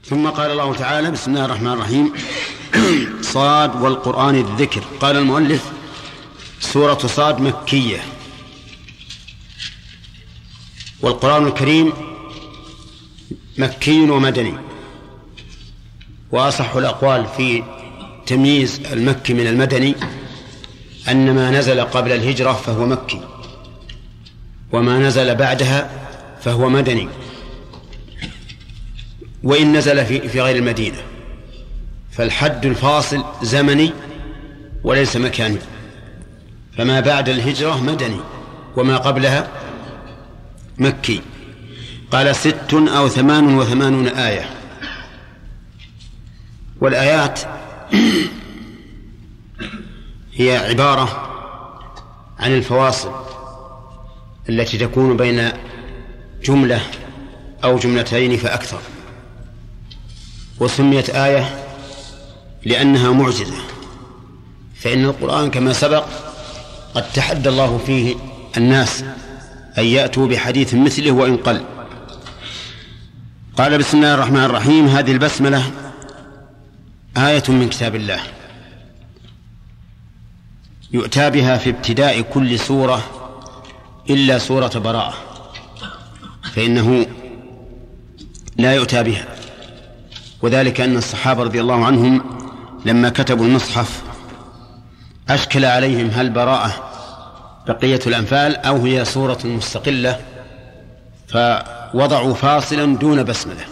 ثم قال الله تعالى: بسم الله الرحمن الرحيم. صاد والقرآن الذكر. قال المؤلف: سورة صاد مكية، والقرآن الكريم مكي ومدني، وأصح الأقوال في تمييز المكي من المدني أن ما نزل قبل الهجرة فهو مكي، وما نزل بعدها فهو مدني، وإن نزل في غير المدينة فالحد الفاصل زمني وليس مكاني، فما بعد الهجرة مدني وما قبلها مكي. قال 86 أو 88 آية. والآيات هي عبارة عن الفواصل التي تكون بين جملة أو جملتين فأكثر، وسميت آية لأنها معجزة، فإن القرآن كما سبق قد تحدى الله فيه الناس أن يأتوا بحديث مثله وإن قل. قال: بسم الله الرحمن الرحيم. هذه البسملة آية من كتاب الله يؤتى بها في ابتداء كل سورة إلا سورة براءة، فإنه لا يؤتى بها، وذلك أن الصحابة رضي الله عنهم لما كتبوا المصحف أشكل عليهم هل براءة بقية الأنفال أو هي سورة مستقلة، فوضعوا فاصلا دون بسملة،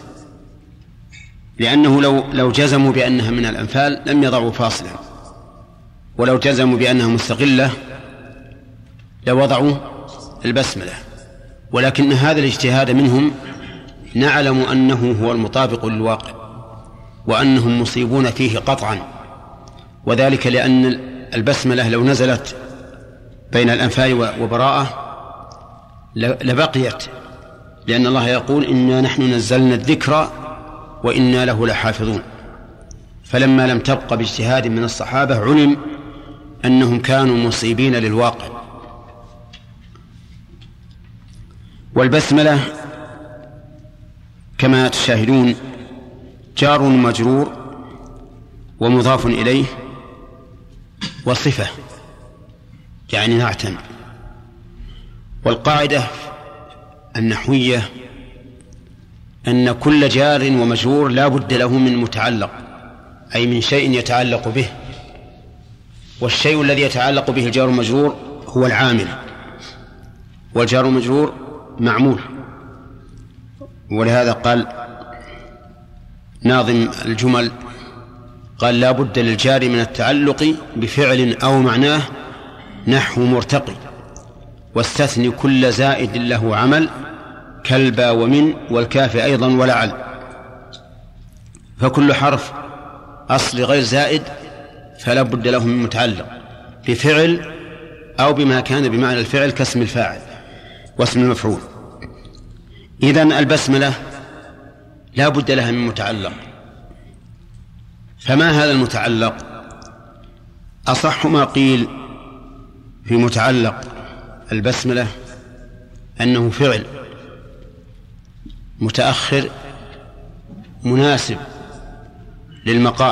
لأنه لو جزموا بأنها من الأنفال لم يضعوا فاصلا، ولو جزموا بأنها مستقلة لوضعوا البسملة. ولكن هذا الاجتهاد منهم نعلم أنه هو المطابق للواقع، وأنهم مصيبون فيه قطعا، وذلك لأن البسملة لو نزلت بين الأنفال وبراءة لبقيت، لأن الله يقول: إنا نحن نزلنا الذكر وإنا له لحافظون. فلما لم تبق باجتهاد من الصحابة علم أنهم كانوا مصيبين للواقع. والبسملة كما تشاهدون جار مجرور ومضاف إليه وصفة، يعني نعتا. والقاعدة النحوية أن كل جار ومجرور لا بد له من متعلق، أي من شيء يتعلق به، والشيء الذي يتعلق به الجار والمجرور هو العامل، والجار والمجرور معمول. ولهذا قال ناظم الجمل، قال: لا بد للجار من التعلق بفعل أو معناه نحو مرتقي، واستثني كل زائد له عمل كالبا ومن والكاف أيضا ولعل. فكل حرف أصل غير زائد فلا بد له من متعلق بفعل أو بما كان بمعنى الفعل كاسم الفاعل واسم المفعول. إذن البسملة لا بد لها من متعلق. فما هذا المتعلق؟ أصح ما قيل في متعلق البسملة أنه فعل متأخر مناسب للمقام.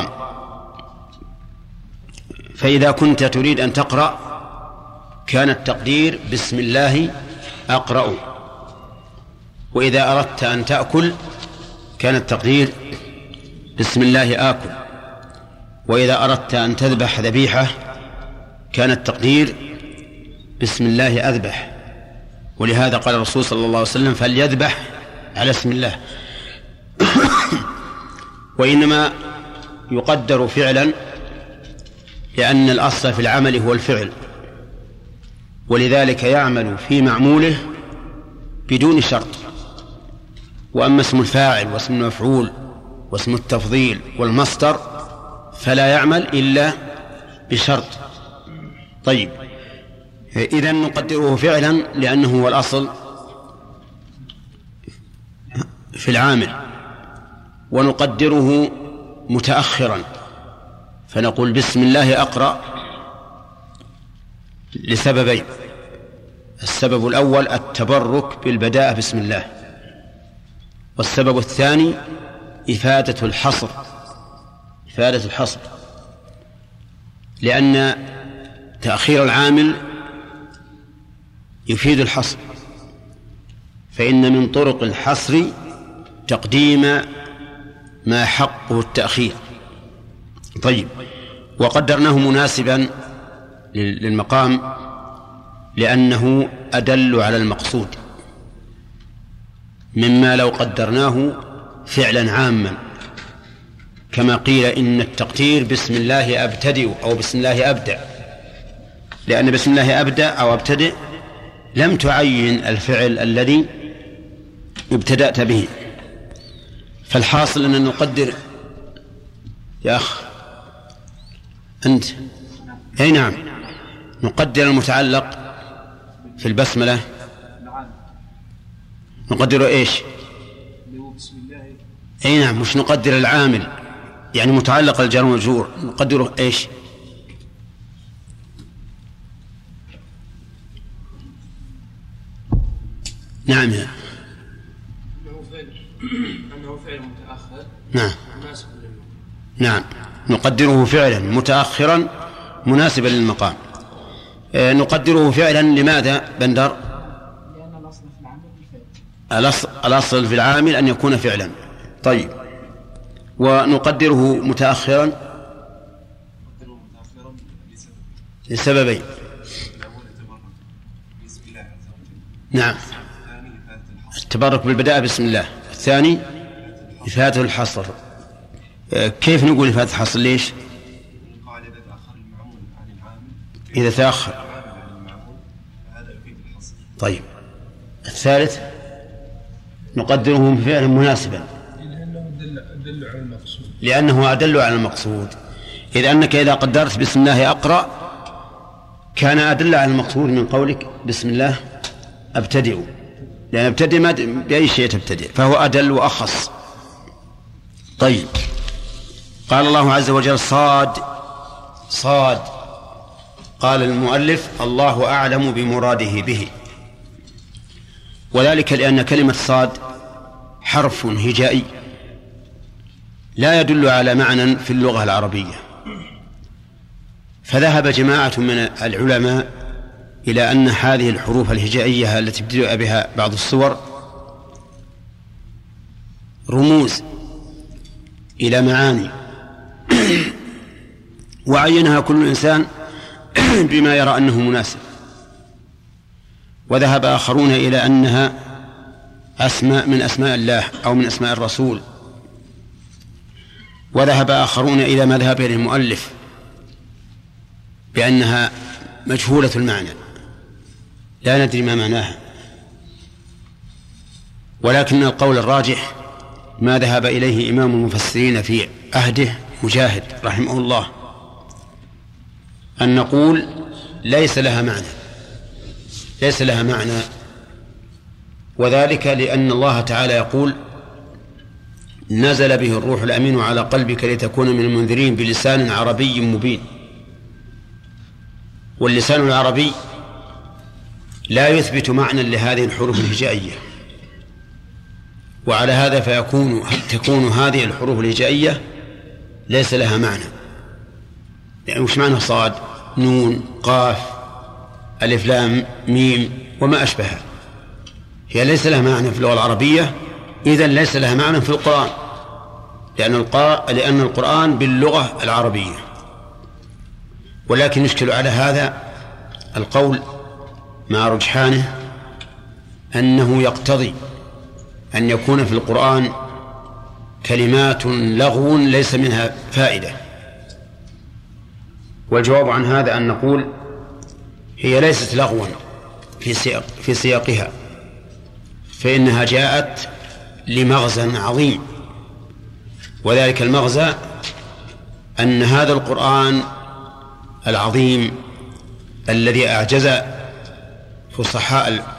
فإذا كنت تريد أن تقرأ كان التقدير: بسم الله أقرأ. وإذا أردت أن تأكل كان التقدير: بسم الله آكل. وإذا أردت أن تذبح ذبيحة كان التقدير: بسم الله أذبح. ولهذا قال الرسول صلى الله عليه وسلم: فليذبح على اسم الله. وإنما يقدر فعلا لأن الأصل في العمل هو الفعل، ولذلك يعمل في معموله بدون شرط. وأما اسم الفاعل واسم المفعول واسم التفضيل والمصدر فلا يعمل إلا بشرط. طيب، إذن نقدره فعلا لأنه هو الأصل في العامل، ونقدره متأخرا فنقول: بسم الله أقرأ لسببين: السبب الأول التبرك بالبداءة بسم الله، والسبب الثاني إفادة الحصر، لأن تأخير العامل يفيد الحصر، فإن من طرق الحصر تقديم ما حقه التأخير. طيب، وقدرناه مناسبا للمقام لأنه أدل على المقصود، مما لو قدرناه فعلا عاما كما قيل إن التقدير بسم الله أبتدئ أو بسم الله أبدأ، لأن بسم الله أبدأ أو أبتدئ لم تعين الفعل الذي ابتدأت به. فالحاصل أن نقدر يا أخ أنت أي نعم، نقدر المتعلق في البسملة، نقدر إيش؟ أي نعم، مش نقدر العامل، يعني متعلق الجار والمجرور نقدره إيش؟ نعم يا أنه فعل متأخر. نعم نعم، نقدره فعلا متأخرا مناسبا للمقام. نقدره فعلا لماذا بندر؟ لأن الأصل في العامل الأصل في العامل أن يكون فعلا. طيب، ونقدره متأخرا لسببين. نعم، التبرك بالبداء بسم الله، الثاني إفادة الحصر. كيف نقول إفادة الحصر؟ ليش؟ إذا تأخر. طيب، الثالث نقدره فعلا مناسبا لأنه أدل على المقصود. إذ أنك إذا قدرت بسم الله أقرأ كان أدل على المقصود من قولك بسم الله أبتدئ، لأن أبتدئ بأي شيء تبتدئ، فهو أدل وأخص. طيب، قال الله عز وجل صاد. قال المؤلف الله أعلم بمراده به، وذلك لأن كلمة صاد حرف هجائي لا يدل على معنى في اللغة العربية، فذهب جماعة من العلماء إلى أن هذه الحروف الهجائية التي ابتدأ بها بعض السور رموز إلى معاني وعينها كل إنسان بما يرى أنه مناسب. وذهب آخرون إلى أنها أسماء من أسماء الله أو من أسماء الرسول. وذهب آخرون إلى ما ذهب إليه المؤلف بأنها مجهولة المعنى لا ندري ما معناها. ولكن القول الراجح ما ذهب إليه إمام المفسرين في عهده مجاهد رحمه الله، أن نقول ليس لها معنى، وذلك لأن الله تعالى يقول نزل به الروح الأمين على قلبك لتكون من المنذرين بلسان عربي مبين. واللسان العربي لا يثبت معنى لهذه الحروف الهجائية، وعلى هذا تكون هذه الحروف الهجائية ليس لها معنى. يعني وش معنى صاد نون قاف ألف لام ميم وما أشبهها؟ هي ليس لها معنى في اللغة العربية، إذن ليس لها معنى في القرآن، لأن القرآن باللغة العربية. ولكن يشكل على هذا القول مع رجحانه أنه يقتضي أن يكون في القرآن كلمات لغو ليس منها فائدة. والجواب عن هذا أن نقول هي ليست لغوا في سياقها، فإنها جاءت لمغزى عظيم، وذلك المغزى أن هذا القرآن العظيم الذي أعجز فصحاء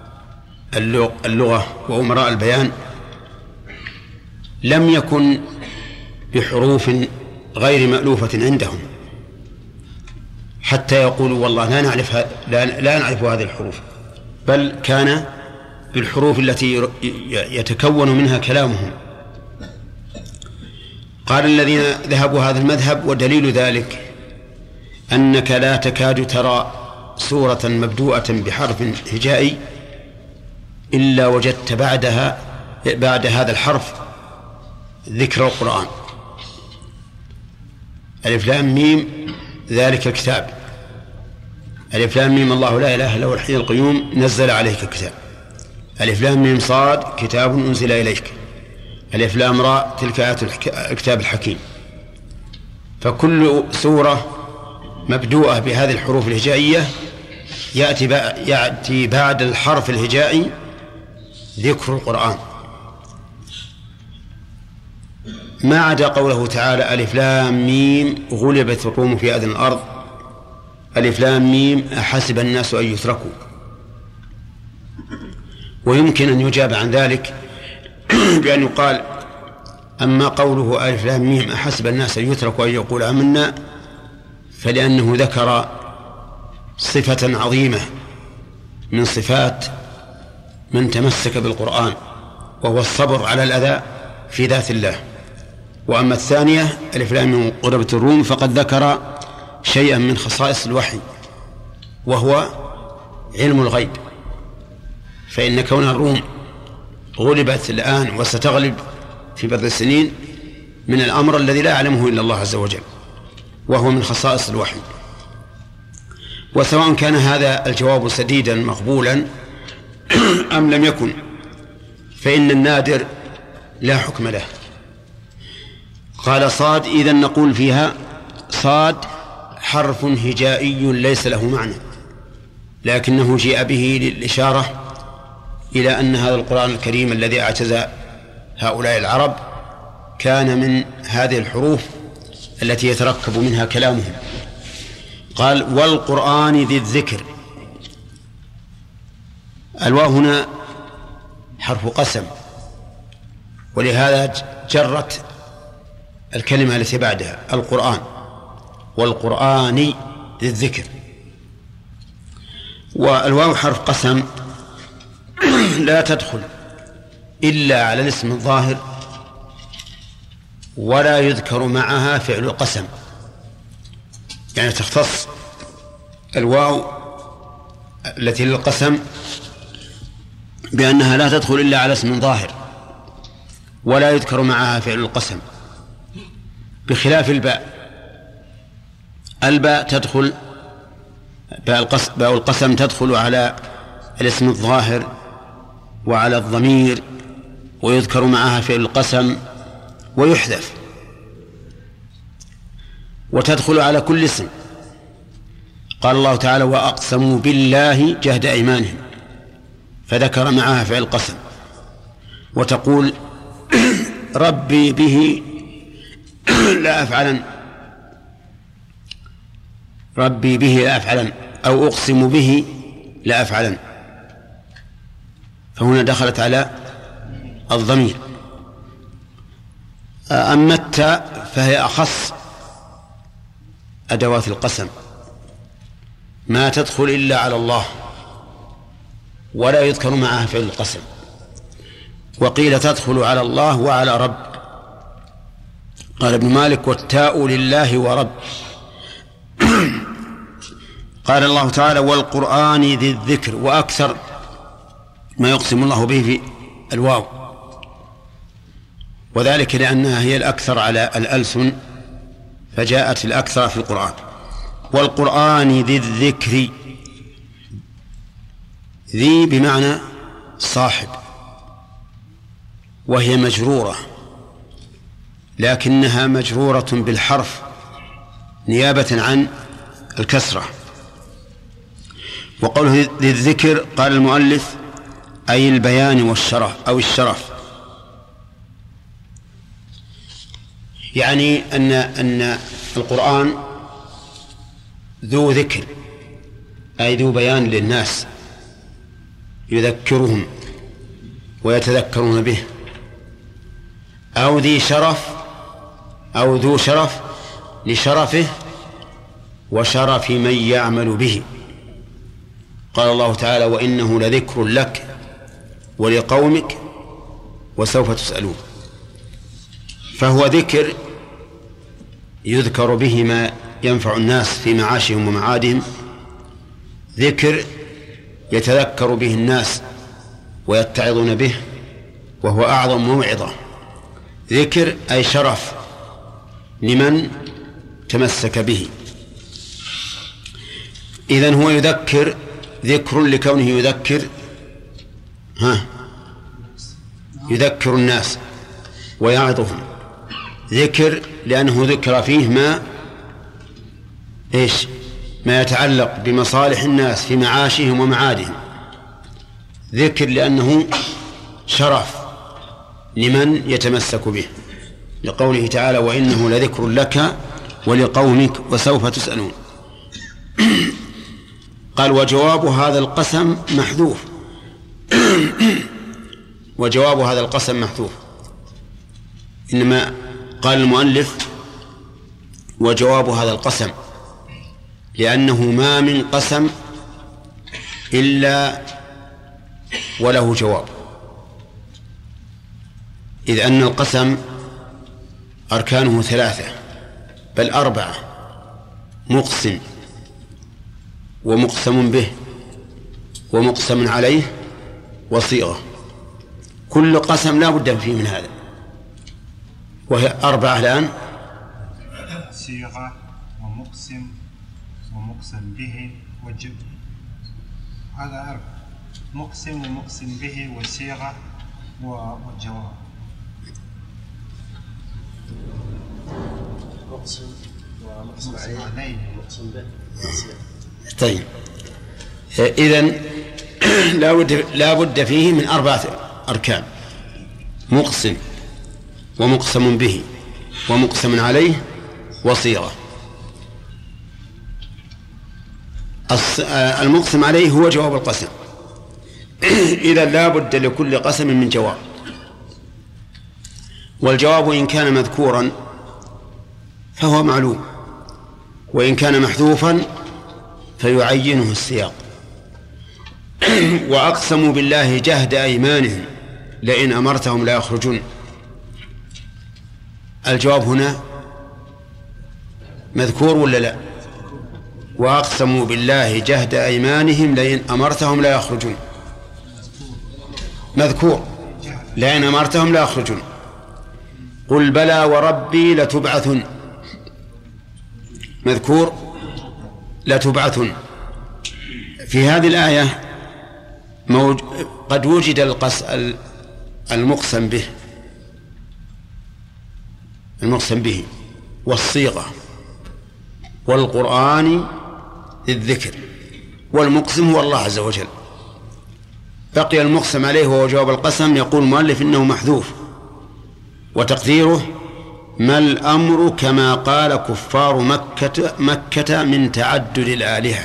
اللغة وأمراء البيان لم يكن بحروف غير مألوفة عندهم حتى يقولوا والله لا نعرف هذه الحروف، بل كان بالحروف التي يتكون منها كلامهم. قال الذين ذهبوا هذا المذهب ودليل ذلك أنك لا تكاد ترى سورة مبدوءة بحرف هجائي إلا وجدت بعد هذا الحرف ذكر القرآن. ألف لام ميم ذلك الكتاب، ألف لام ميم الله لا إله إلا هو الحي القيوم نزل عليك الكتاب، ألف لام ميم صاد كتاب أنزل إليك، ألف لام راء تلك آيات الكتاب الحكيم. فكل سورة مبدوءة بهذه الحروف الهجائية يأتي بعد الحرف الهجائي ذكر القرآن، ما عدا قوله تعالى ألف لام ميم غلبت الروم في أدنى الأرض، ألف لام ميم أحسب الناس أن يتركوا. ويمكن أن يجاب عن ذلك بأن يقال أما قوله ألف لام ميم أحسب الناس أن يتركوا أن يقول آمنا فلأنه ذكر صفة عظيمة من صفات من تمسك بالقرآن وهو الصبر على الأذى في ذات الله. وأما الثانية ألف لام ميم غلبت الروم فقد ذكر شيئا من خصائص الوحي وهو علم الغيب، فإن كون الروم غلبت الآن وستغلب في بضع السنين من الأمر الذي لا يعلمه إلا الله عز وجل، وهو من خصائص الوحي. وسواء كان هذا الجواب سديدا مقبولا أم لم يكن فإن النادر لا حكم له. قال صاد إذن نقول فيها صاد حرف هجائي ليس له معنى، لكنه جاء به للإشارة إلى أن هذا القرآن الكريم الذي اعتز هؤلاء العرب كان من هذه الحروف التي يتركب منها كلامهم. قال والقرآن ذي الذكر، الواو هنا حرف قسم، ولهذا جرت الكلمة التي بعدها القرآن، والقرآن ذي الذكر. والواو حرف قسم لا تدخل إلا على الاسم الظاهر ولا يذكر معها فعل القسم، يعني تختص الواو التي للقسم بأنها لا تدخل إلا على اسم ظاهر ولا يذكر معها فعل القسم، بخلاف الباء تدخل، باء القسم تدخل على الاسم الظاهر وعلى الضمير ويذكر معها فعل القسم ويحذف، وتدخل على كل اسم. قال الله تعالى وأقسموا بالله جهد أيمانهم فذكر معها فعل القسم. وتقول ربي به لا أفعلن، ربي به لا أفعلن، أو أقسم به لا أفعلن، فهنا دخلت على الضمير. أما التاء فهي أخص أدوات القسم، ما تدخل إلا على الله ولا يذكر معها فعل القسم. وقيل تدخل على الله وعلى رب. قال ابن مالك والتاء لله ورب. قال الله تعالى والقرآن ذي الذكر، وأكثر ما يقسم الله به في الواو، وذلك لأنها هي الأكثر على الألسن فجاءت الأكثر في القرآن. والقرآن ذي الذكر، ذي بمعنى صاحب، وهي مجرورة لكنها مجرورة بالحرف نيابة عن الكسرة. وقوله ذي الذكر قال المؤلف أي البيان والشرف أو الشرف، يعني أن القرآن ذو ذكر أي ذو بيان للناس يذكرهم ويتذكرون به، أو ذي شرف أو ذو شرف لشرفه وشرف من يعمل به. قال الله تعالى وإنه لذكر لك ولقومك وسوف تسألون. فهو ذكر يذكر به ما ينفع الناس في معاشهم ومعادهم، ذكر يتذكر به الناس ويتعظون به وهو أعظم موعظة، ذكر أي شرف لمن تمسك به. إذن هو يذكر، ذكر لكونه يذكر يذكر الناس ويعظهم، ذكر لأنه ذكر فيه ما يتعلق بمصالح الناس في معاشهم ومعادهم، ذكر لأنه شرف لمن يتمسك به، لقوله تعالى وإنه لذكر لك ولقومك وسوف تسألون. قال وجواب هذا القسم محذوف. وجواب هذا القسم محذوف، إنما قال المؤلف وجواب هذا القسم لأنه ما من قسم إلا وله جواب، إذ أن القسم أركانه 3 بل 4، مقسم ومقسم به ومقسم عليه وصيغة. كل قسم لا بد فيه من هذا، وهي 4 الآن: صيغة ومقسم ومقسم به هذا 4، مقسم ومقسم به وصيغة والجواب. مقسم ومقسم عليه ومقسم به. طيب، إذن لا بد فيه من 4 أركان: مقسم ومقسم به ومقسم عليه وصيغة. المقسم عليه هو جواب القسم. إذا لا بد لكل قسم من جواب، والجواب إن كان مذكورا فهو معلوم، وإن كان محذوفا فيعينه السياق. وأقسموا بالله جهد أيمانهم لئن أمرتهم لا يخرجون. الجواب هنا مذكور ولا لا؟ وأقسموا بالله جهد أيمانهم لئن أمرتهم لا يخرجون، مذكور، لئن أمرتهم لا يخرجون. قل بلى وربي لتبعثن، مذكور، لتبعثن. في هذه الآية قد وجد المقسم به والصيغة والقرآن الذكر، والمقسم هو الله عز وجل. بقي المقسم عليه وهو جواب القسم. يقول المؤلف إنه محذوف، وتقديره: ما الأمر كما قال كفار مكة من تعدد الآلهة.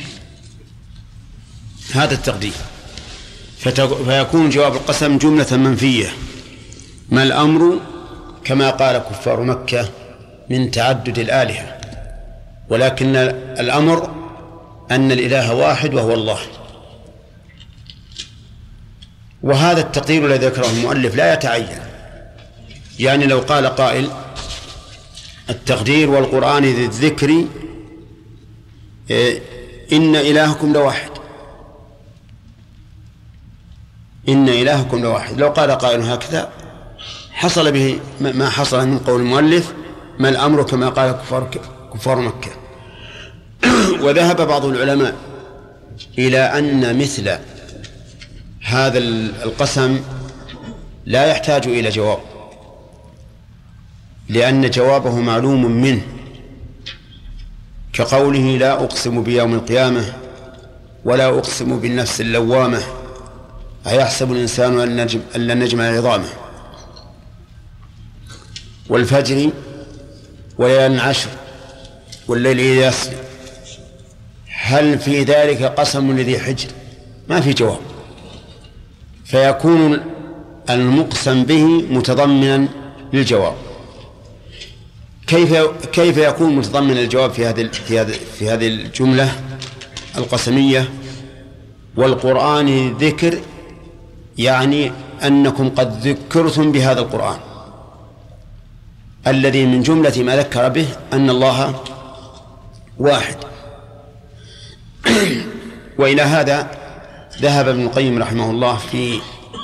هذا التقدير، فيكون جواب القسم جملة منفية: ما الأمر كما قال كفار مكة من تعدد الآلهة، ولكن الأمر أن الإله واحد وهو الله. وهذا التقدير الذي ذكره المؤلف لا يتعين، يعني لو قال قائل: التقدير والقرآن ذي الذكر إن إلهكم لواحد، إن إلهكم لواحد، لو قال قائل هكذا حصل به ما حصل من قول المؤلف: ما الأمر كما قال كفار مكة. وذهب بعض العلماء إلى أن مثل هذا القسم لا يحتاج إلى جواب، لأن جوابه معلوم منه، كقوله: لا أقسم بيوم القيامة ولا أقسم بالنفس اللوامة أيحسب الإنسان أن لن نجمع عظامه، والفجر وليال عشر والليل إذا يسر هل في ذلك قسم لذي حجر؟ ما في جواب، فيكون المقسم به متضمنا للجواب. كيف يكون متضمن الجواب في هذه الجملة القسمية؟ والقرآن ذكر، يعني أنكم قد ذكرتم بهذا القرآن، الذي من جملة ما ذكر به أن الله واحد. وإلى هذا ذهب ابن القيم رحمه الله في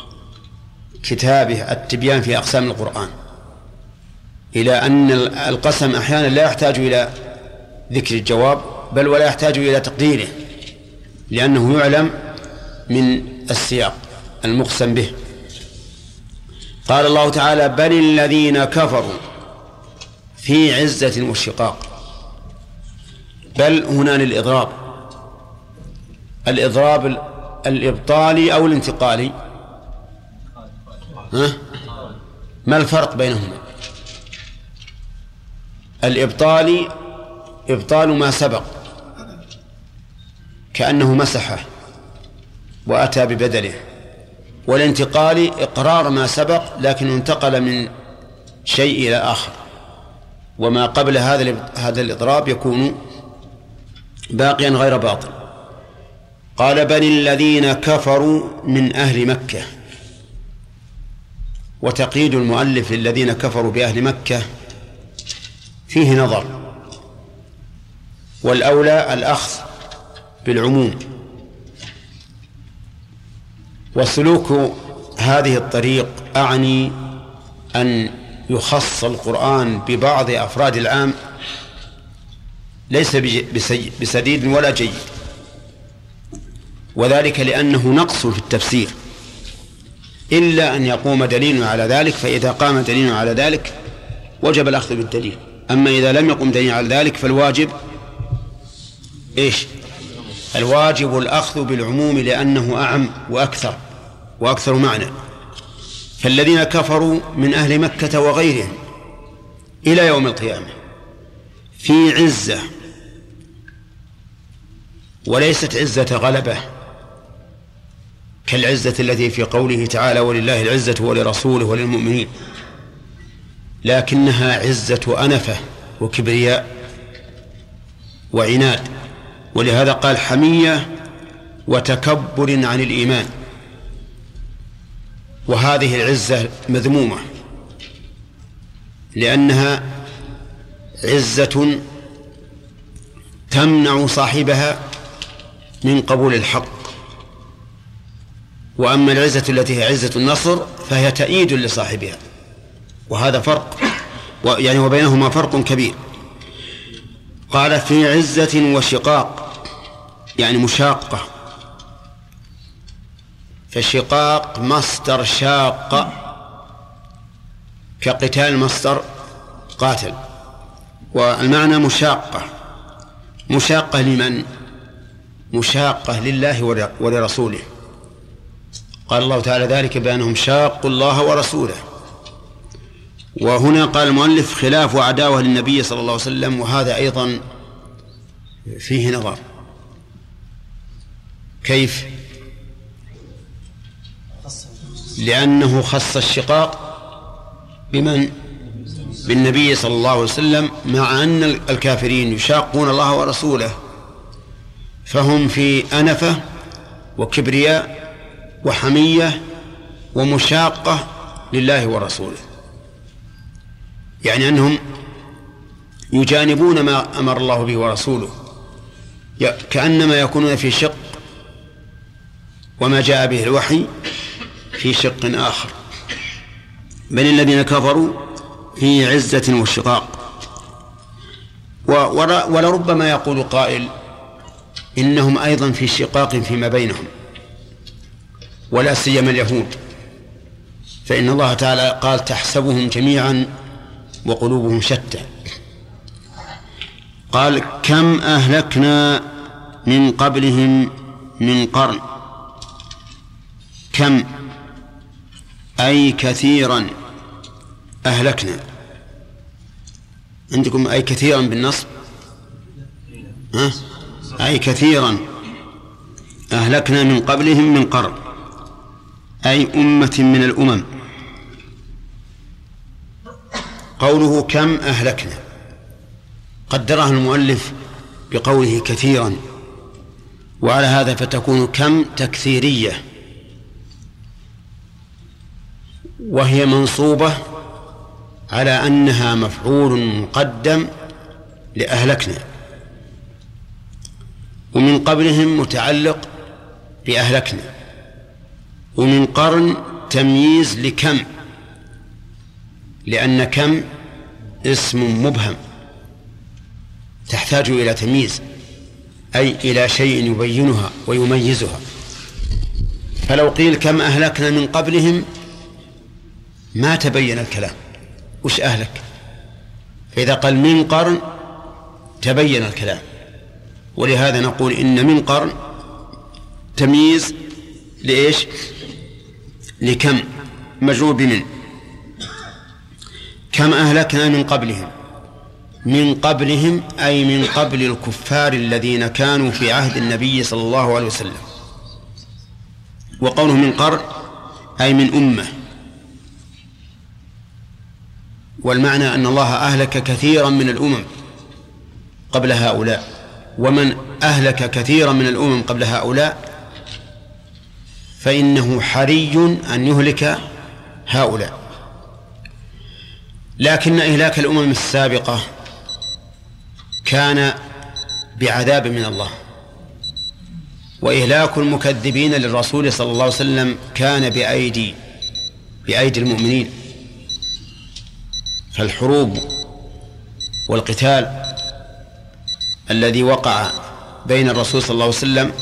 كتابه التبيان في أقسام القرآن إلى أن القسم أحيانا لا يحتاج إلى ذكر الجواب بل ولا يحتاج إلى تقديره، لأنه يعلم من السياق المقسم به. قال الله تعالى: بل الذين كفروا في عزة وشقاق. بل هنا للإضراب، الإضراب الإبطالي أو الانتقالي؟ ما الفرق بينهما؟ الإبطالي إبطال ما سبق كأنه مسحه وأتى ببدله، والانتقالي إقرار ما سبق لكن انتقل من شيء إلى آخر، وما قبل هذا الإضراب يكون باقيا غير باطل. قال: بل الذين كفروا من أهل مكة. وتقييد المؤلف للذين كفروا بأهل مكة فيه نظر، والأولى الأخذ بالعموم. وسلوك هذه الطريق أعني أن يخص القرآن ببعض أفراد العام ليس بسديد ولا جيد، وذلك لأنه نقص في التفسير، إلا أن يقوم دليل على ذلك، فإذا قام دليل على ذلك وجب الأخذ بالدليل. أما إذا لم يقم دليل على ذلك فالواجب إيش؟ الواجب الأخذ بالعموم، لأنه أعم وأكثر معنى. فالذين كفروا من أهل مكة وغيرهم إلى يوم القيامة في عزة، وليست عزة غلبة كالعزة التي في قوله تعالى: ولله العزة ولرسوله وللمؤمنين، لكنها عزة أنفة وكبرياء وعناد. ولهذا قال: حمية وتكبر عن الإيمان. وهذه العزة مذمومة، لأنها عزة تمنع صاحبها من قبول الحق. وأما العزة التي هي عزة النصر فهي تأييد لصاحبها، وهذا فرق، يعني وبينهما فرق كبير. قال: في عزة وشقاق، يعني مشاقة. فالشقاق مصدر شاق، كقتال مصدر قاتل، والمعنى مشاقة. مشاقة لمن؟ مشاقة لله ولرسوله. قال الله تعالى ذلك بأنهم شاقوا الله ورسوله. وهنا قال المؤلف: خلاف وعداوة للنبي صلى الله عليه وسلم، وهذا أيضا فيه نظر. كيف؟ لأنه خص الشقاق بمن؟ بالنبي صلى الله عليه وسلم، مع أن الكافرين يشاقون الله ورسوله، فهم في أنفة وكبرياء وحمية ومشاقة لله ورسوله، يعني أنهم يجانبون ما أمر الله به ورسوله، كأنما يكونون في شق، وما جاء به الوحي في شق آخر. بل الذين كفروا في عزة وشقاق. ولربما يقول قائل: إنهم أيضا في شقاق فيما بينهم، ولا سيما اليهود، فإن الله تعالى قال: تحسبهم جميعا وقلوبهم شتى. قال: كم أهلكنا من قبلهم من قرن. كم أي كثيرا أهلكنا. عندكم أي كثيرا بالنصب؟ أي كثيرا أهلكنا من قبلهم من قرن، أي أمة من الأمم. قوله كم أهلكنا قدرها المؤلف بقوله كثيرا، وعلى هذا فتكون كم تكثيرية، وهي منصوبة على أنها مفعول مقدم لأهلكنا، ومن قبلهم متعلق بأهلكنا، ومن قرن تمييز لكم، لأن كم اسم مبهم تحتاج إلى تمييز، أي إلى شيء يبينها ويميزها. فلو قيل كم أهلكنا من قبلهم ما تبين الكلام وش أهلك، فإذا قال من قرن تبين الكلام. ولهذا نقول إن من قرن تمييز لإيش؟ لكم مجرور بمن. كم أهلكنا من قبلهم، من قبلهم أي من قبل الكفار الذين كانوا في عهد النبي صلى الله عليه وسلم. وقوله من قرن أي من أمة، والمعنى أن الله أهلك كثيرا من الأمم قبل هؤلاء، ومن أهلك كثيرا من الأمم قبل هؤلاء فإنه حري أن يهلك هؤلاء. لكن إهلاك الأمم السابقة كان بعذاب من الله، وإهلاك المكذبين للرسول صلى الله عليه وسلم كان بأيدي المؤمنين. فالحروب والقتال الذي وقع بين الرسول صلى الله عليه وسلم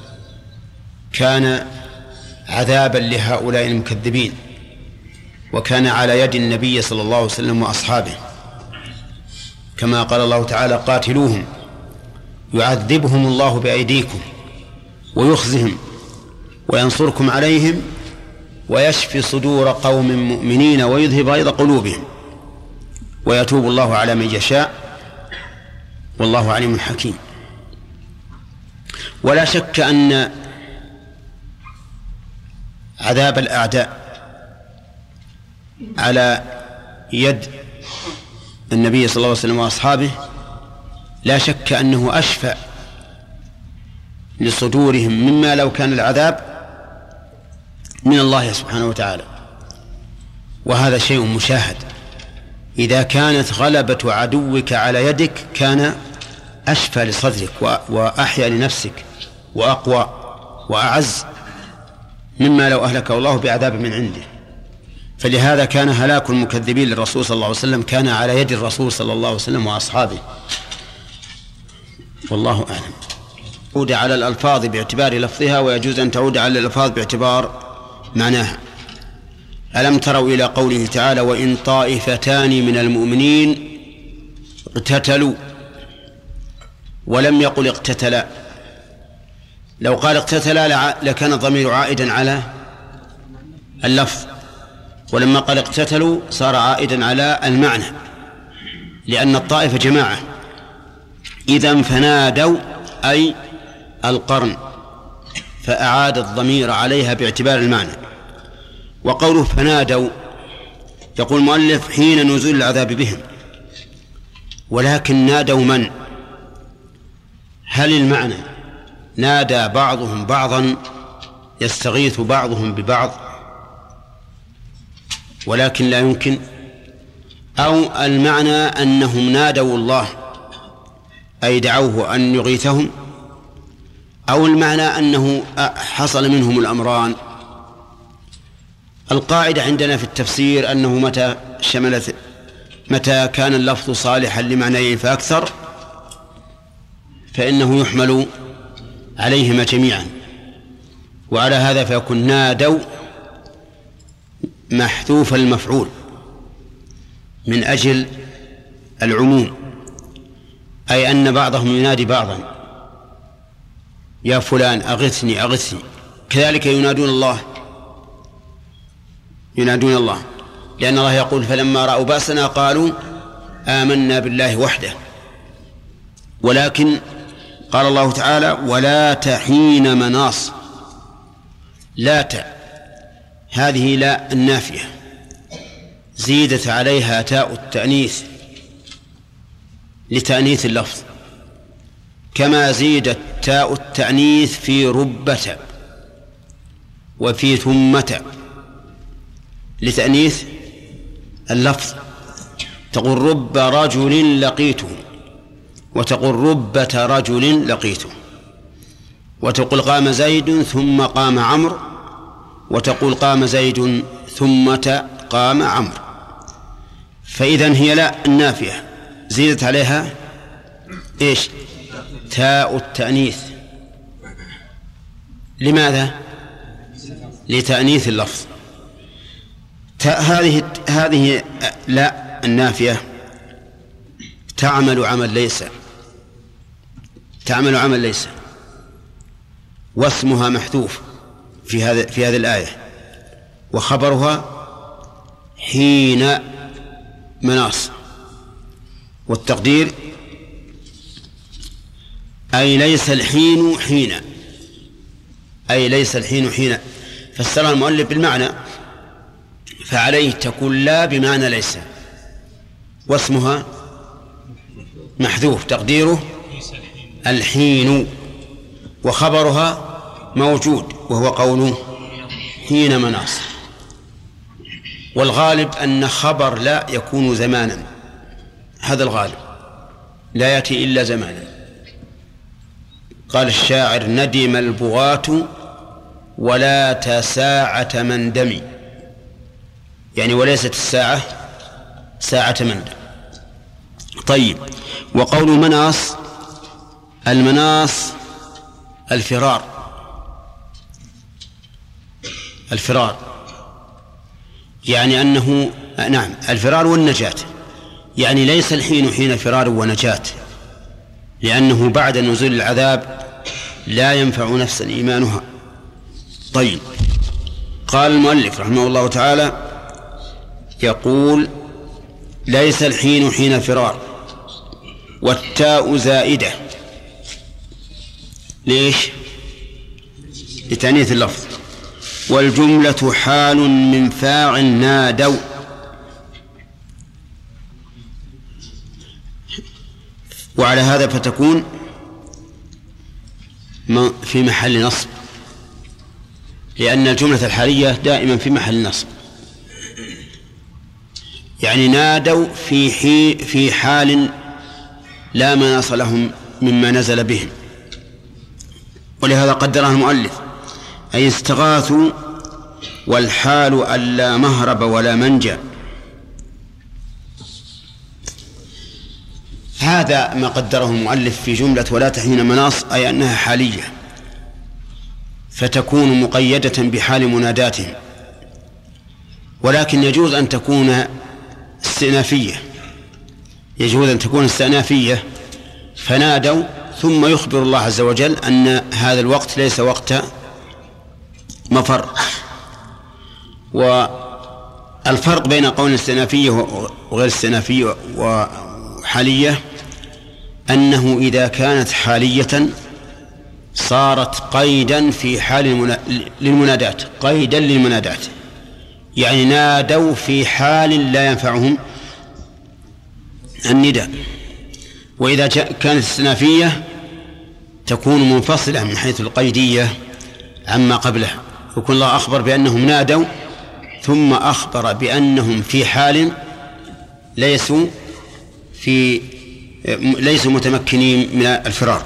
كان عذابا لهؤلاء المكذبين، وكان على يد النبي صلى الله عليه وسلم وأصحابه، كما قال الله تعالى: قاتلوهم يعذبهم الله بأيديكم ويخزهم وينصركم عليهم ويشفي صدور قوم مؤمنين ويذهب غيظ قلوبهم ويتوب الله على من يشاء والله عليم حكيم. ولا شك أن عذاب الأعداء على يد النبي صلى الله عليه وسلم وأصحابه لا شك أنه أشفى لصدورهم مما لو كان العذاب من الله سبحانه وتعالى. وهذا شيء مشاهد، إذا كانت غلبة عدوك على يدك كان أشفى لصدرك وأحيا لنفسك وأقوى وأعز مما لو أهلكه الله بعذاب من عنده. فلهذا كان هلاك المكذبين للرسول صلى الله عليه وسلم كان على يد الرسول صلى الله عليه وسلم وأصحابه، والله أعلم. تعود على الألفاظ باعتبار لفظها، ويجوز أن تعود على الألفاظ باعتبار معناها. ألم تروا إلى قوله تعالى: وإن طائفتان من المؤمنين اقتتلوا، ولم يقل اقتتلا. لو قال اقتتلا لكان الضمير عائدا على اللفظ، ولما قال اقتتلوا صار عائدا على المعنى، لأن الطائفة جماعة. إذن فنادوا أي القرن، فأعاد الضمير عليها باعتبار المعنى. وقوله فنادوا يقول المؤلف حين نزول العذاب بهم، ولكن نادوا من؟ هل المعنى نادى بعضهم بعضا يستغيث بعضهم ببعض ولكن لا يمكن، أو المعنى أنهم نادوا الله أي دعوه أن يغيثهم، أو المعنى أنه حصل منهم الأمران؟ القاعدة عندنا في التفسير أنه متى كان اللفظ صالحا لمعنيين فأكثر فإنه يحمل عليهما جميعا، وعلى هذا فيكون نادوا محذوف المفعول من أجل العموم، أي أن بعضهم ينادي بعضا: يا فلان أغثني أغثني. كذلك ينادون الله، لأن الله يقول: فلما رأوا بأسنا قالوا آمنا بالله وحده. ولكن قال الله تعالى: ولا تحين مناص. لا هذه لا النافية زيدت عليها تاء التأنيث لتأنيث اللفظ، كما زيدت تاء التأنيث في ربة وفي ثمة لتأنيث اللفظ. تقول رب رجل لقيته، وتقول ربة رجل لقيته، وتقول قام زيد ثم قام عمرو، وتقول قام زيد ثم قام عمرو. فإذن هي لا النافية زيدت عليها إيش؟ تاء التأنيث. لماذا؟ لتأنيث اللفظ. هذه لا النافية تعمل عمل ليس، واسمها محذوف في هذه الآية، وخبرها حين مناص، والتقدير أي ليس الحين حين، فسرها المؤلف بالمعنى، فعليه تكون لا بمعنى ليس، واسمها محذوف تقديره الحين، وخبرها موجود وهو قوله حين مناص. والغالب أن خبر لا يكون زمانا، هذا الغالب، لا يأتي إلا زمانا. قال الشاعر ندم البغاة ولا تساعة مندم، يعني وليست الساعة ساعة مندم. طيب، وقول مناص، المناص الفرار، يعني أنه نعم الفرار والنجاة، يعني ليس الحين حين فرار ونجاة، لأنه بعد نزول العذاب لا ينفع نفسا إيمانها. طيب، قال المؤلف رحمه الله تعالى يقول ليس الحين حين فرار، والتاء زائدة، ليش؟ لتأنيث اللفظ. والجملة حال من فاعل نادوا، وعلى هذا فتكون في محل نصب، لأن الجملة الحالية دائما في محل نصب، يعني نادوا في حال لا مناص لهم مما نزل بهم، ولهذا قدرها المؤلف أي استغاثوا، والحال ألا مهرب ولا منجا. هذا ما قدره المؤلف في جملة ولا حين مناص، أي أنها حالية، فتكون مقيدة بحال مناداتهم، ولكن يجوز أن تكون استئنافية، فنادوا ثم يخبر الله عز وجل أن هذا الوقت ليس وقت مفر. والفرق بين قول استئنافية وغير استئنافية وحالية أنه إذا كانت حالية صارت قيدا في حال للمنادات، قيدا للمنادات، يعني نادوا في حال لا ينفعهم النداء. وإذا كانت استئنافية تكون منفصلة من حيث القيدية عما قبلها، يكون الله أخبر بأنهم نادوا ثم أخبر بأنهم في حال ليسوا متمكنين من الفرار.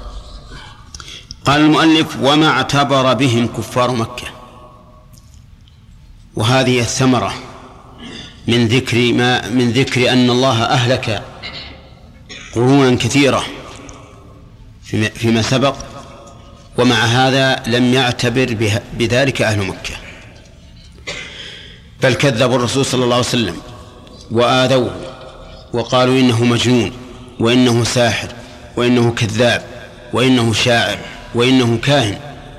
قال المؤلف وما اعتبر بهم كفار مكة، وهذه الثمرة من ذكر أن الله أهلك قرونا كثيرة فيما سبق، ومع هذا لم يعتبر بذلك أهل مكة، بل كذبوا الرسول صلى الله عليه وسلم وآذوه وقالوا إنه مجنون، وإنه ساحر، وإنه كذاب، وإنه شاعر، وإنه كاهن،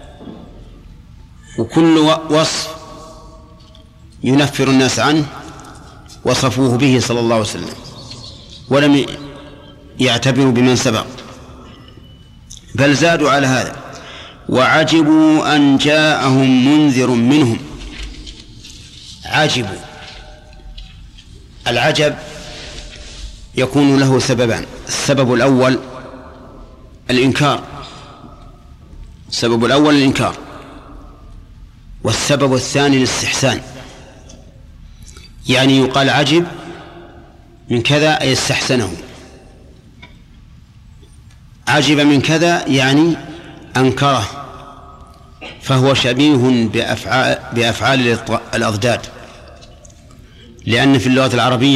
وكل وصف ينفر الناس عنه وصفوه به صلى الله عليه وسلم، ولم يعتبروا بمن سبق، بل زادوا على هذا. وعجبوا أن جاءهم منذر منهم. عجبوا، العجب يكون له سببان: السبب الأول الإنكار، والسبب الثاني الاستحسان. يعني يقال عجب من كذا أي استحسنه. عجب من كذا يعني أنكره، فهو شبيه بأفعال الأضداد، لأن في اللغة العربية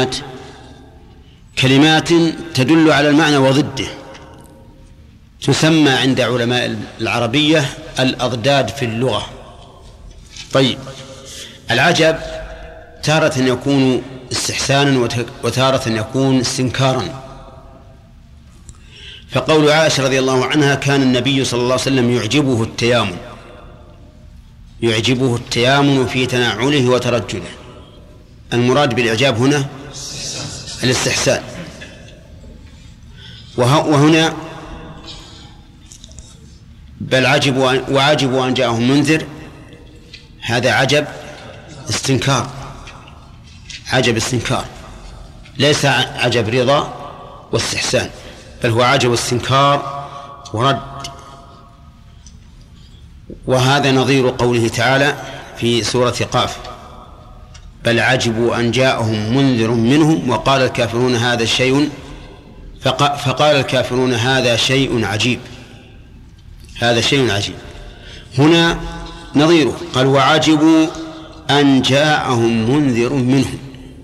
كلمات تدل على المعنى وضده، تسمى عند علماء العربية الأضداد في اللغة. طيب، العجب تارة يكون استحسانا وتارة يكون استنكارا. فقول عائشة رضي الله عنها كان النبي صلى الله عليه وسلم يعجبه التيامن في تنعله وترجله. المراد بالإعجاب هنا الاستحسان. وهنا بل وعجبوا أن جاءهم منذر، هذا عجب استنكار، ليس عجب رضا واستحسان، بل هو عجب استنكار ورد. وهذا نظير قوله تعالى في سورة قاف: بل عجبوا أن جاءهم منذر منهم وقال الكافرون هذا شيء فقال الكافرون هذا شيء عجيب. هنا نظيره قال وعجبوا أن جاءهم منذر منهم.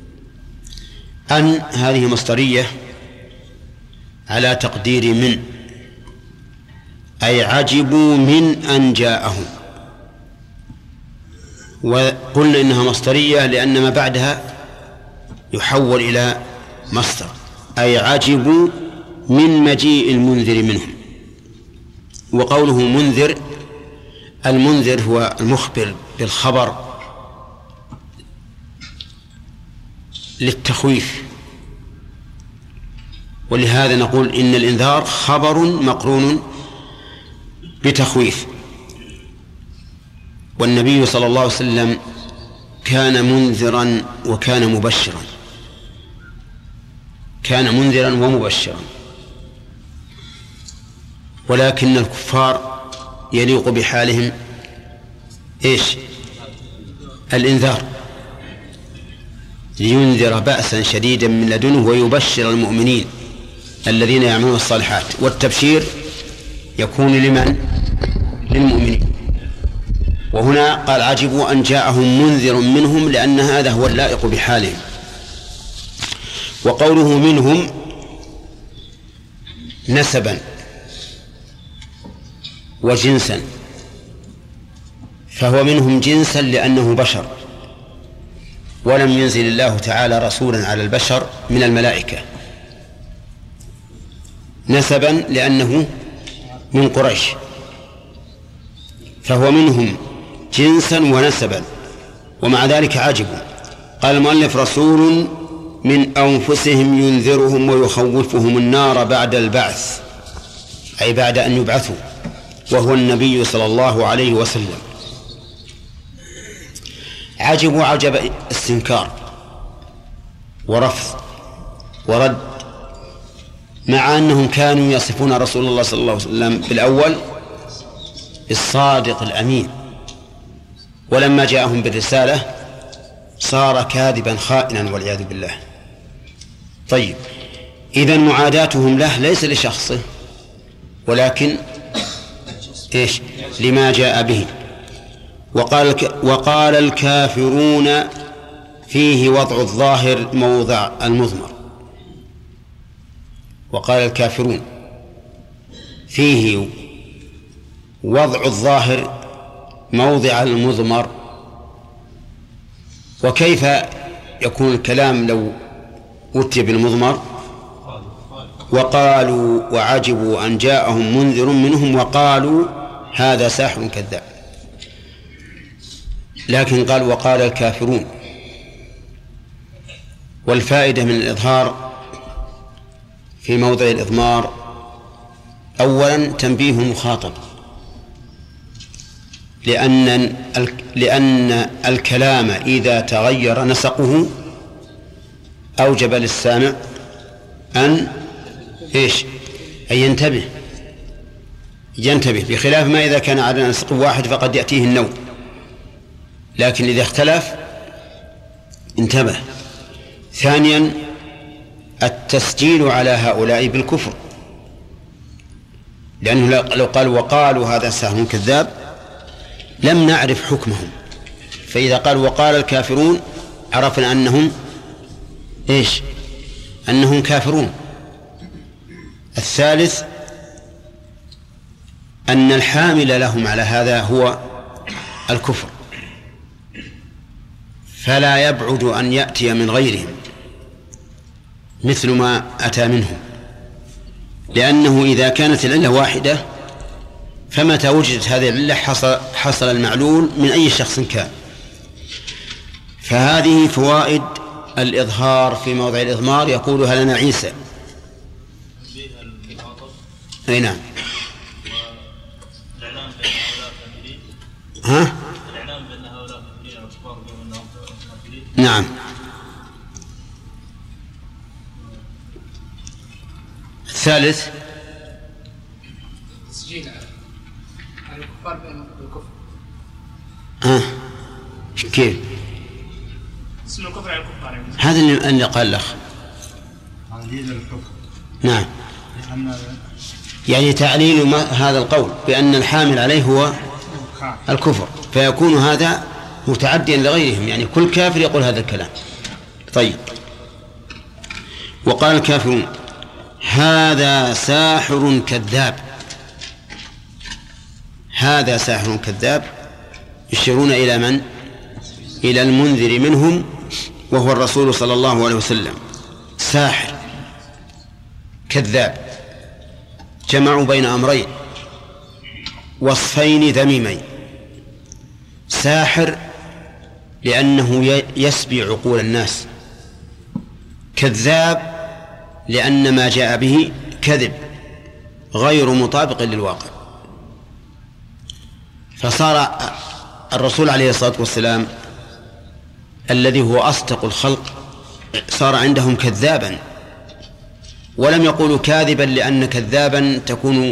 أن هذه مصدرية على تقدير من، أي عجبوا من أن جاءهم. وقلنا إنها مصدرية لأن ما بعدها يحول إلى مصدر، أي عجبوا من مجيء المنذر منهم. وقوله منذر، المنذر هو المخبر بالخبر للتخويف، ولهذا نقول إن الإنذار خبر مقرون بتخويف. والنبي صلى الله عليه وسلم كان منذرا وكان مبشرا، ولكن الكفار يليق بحالهم الإنذار، لينذر بأسا شديدا من لدنه ويبشر المؤمنين الذين يعملون الصالحات. والتبشير يكون للمؤمنين. وهنا قال عجبوا أن جاءهم منذر منهم، لأن هذا هو اللائق بحالهم. وقوله منهم نسبا وجنسا، فهو منهم جنسا لأنه بشر، ولم ينزل الله تعالى رسولا على البشر من الملائكة. نسبا لأنه من قريش، فهو منهم جنسا ونسبا، ومع ذلك عجبوا. قال المؤلف رسول من أنفسهم ينذرهم ويخوفهم النار بعد البعث، أي بعد أن يبعثوا، وهو النبي صلى الله عليه وسلم. عجبوا عجب استنكار ورفض ورد، مع أنهم كانوا يصفون رسول الله صلى الله عليه وسلم بالأول الصادق الأمين، ولما جاءهم بالرسالة صار كاذبا خائنا والعياذ بالله. طيب، إذن معاداتهم له ليس لشخصه، ولكن لما جاء به. وقال الكافرون فيه وضع الظاهر موضع المضمر. وقال الكافرون فيه وضع الظاهر موضع المضمر. وكيف يكون الكلام لو أتي بالمضمر؟ وقالوا وعجبوا أن جاءهم منذر منهم وقالوا هذا ساحر كذاب. لكن قال وقال الكافرون. والفائدة من الإظهار في موضع الإضمار: أولا تنبيه مخاطب، لأن الكلام إذا تغير نسقه أوجب للسامع أن ينتبه، بخلاف ما إذا كان على نسق واحد فقد يأتيه النوم، لكن إذا اختلف انتبه. ثانيا التسجيل على هؤلاء بالكفر، لأنه لو وقالوا هذا ساحر كذاب لم نعرف حكمهم، فإذا قالوا وقال الكافرون عرفنا أنهم إيش؟ أنهم كافرون. الثالث أن الحامل لهم على هذا هو الكفر، فلا يبعد أن يأتي من غيرهم مثل ما أتى منهم، لأنه إذا كانت العلة واحدة فمتى وجدت هذه العلة حصل المعلول من أي شخص كان. فهذه فوائد الإظهار في موضع الإضمار يقولها لنا عيسى. أي نعم. ها؟ نعم. الثالث تسجيل على الكفار بأنهم بالكفر. كيف؟ اسم الكفر على الكفار هذا اللي قال الأخ. نعم، يعني تعليل هذا القول بأن الحامل عليه هو الكفر، فيكون هذا متعديا لغيرهم، يعني كل كافر يقول هذا الكلام. طيب، وقال الكافرون هذا ساحر كذاب. هذا ساحر كذاب يشيرون إلى من؟ إلى المنذر منهم وهو الرسول صلى الله عليه وسلم. ساحر كذاب، جمعوا بين أمرين وصفين ذميمين. ساحر لأنه يسبي عقول الناس، كذاب لأن ما جاء به كذب غير مطابق للواقع. فصار الرسول عليه الصلاة والسلام الذي هو أصدق الخلق صار عندهم كذابا، ولم يقولوا كاذبا لأن كذابا تكون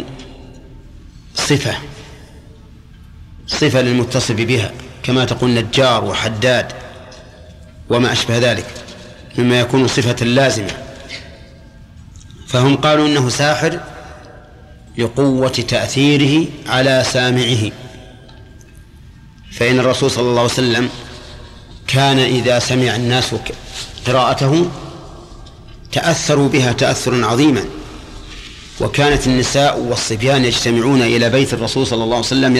صفة للمتصف بها، كما تقول نجار وحداد وما أشبه ذلك مما يكون صفة لازمة. فهم قالوا إنه ساحر لقوة تأثيره على سامعه، فإن الرسول صلى الله عليه وسلم كان إذا سمع الناس قراءته تأثروا بها تأثرا عظيما، وكانت النساء والصبيان يجتمعون إلى بيت الرسول صلى الله عليه وسلم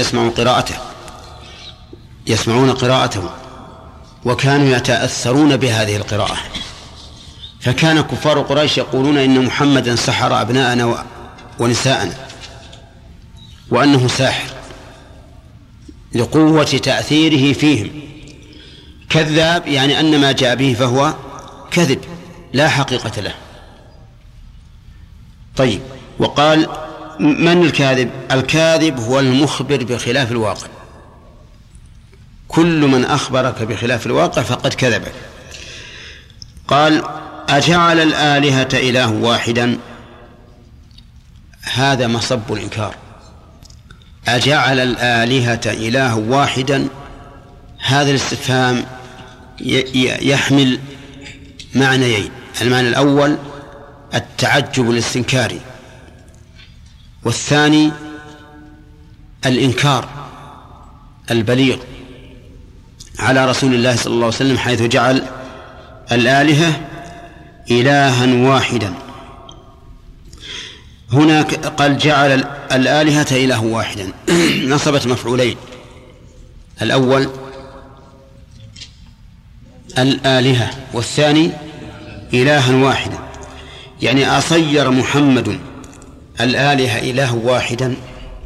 يسمعون قراءته وكانوا يتأثرون بهذه القراءة. فكان كفار قريش يقولون إن محمدا سحر أبناءنا ونساءنا، وأنه ساحر لقوة تأثيره فيهم. كذاب يعني أن ما جاء به فهو كذب لا حقيقة له. طيب، وقال من الكاذب؟ الكاذب هو المخبر بخلاف الواقع، كل من أخبرك بخلاف الواقع فقد كذبك. قال أجعل الآلهة إله واحدا، هذا مصب الإنكار. أجعل الآلهة إله واحدا، هذا الاستفهام يحمل معنيين. المعنى الأول التعجب الاستنكاري، والثاني الإنكار البليغ على رسول الله صلى الله عليه وسلم، حيث جعل الآلهة إلها واحدا. هناك قال جعل الآلهة إله واحدا، نصبت مفعولين. الأول الآلهة، والثاني إلها واحدا، يعني أصير محمد الآلهة إله واحدا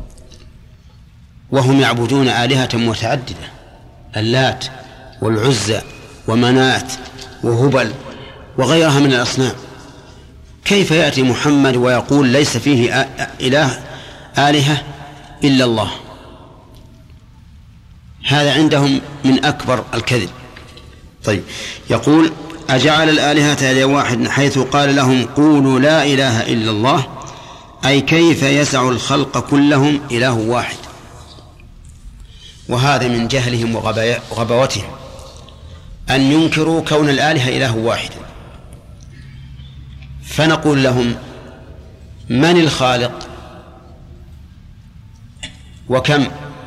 وهم يعبدون آلهة متعددة، اللات والعزى ومنات وهبل وغيرها من الأصنام. كيف يأتي محمد ويقول ليس فيه آلهة إلا الله؟ هذا عندهم من أكبر الكذب. طيب، يقول أجعل الآلهة إله واحد، حيث قال لهم قولوا لا إله إلا الله، أي كيف يسع الخلق كلهم إله واحد. وهذا من جهلهم وغباوتهم أن ينكروا كون الآلهة إله واحد، فنقول لهم: من الخالق وكم؟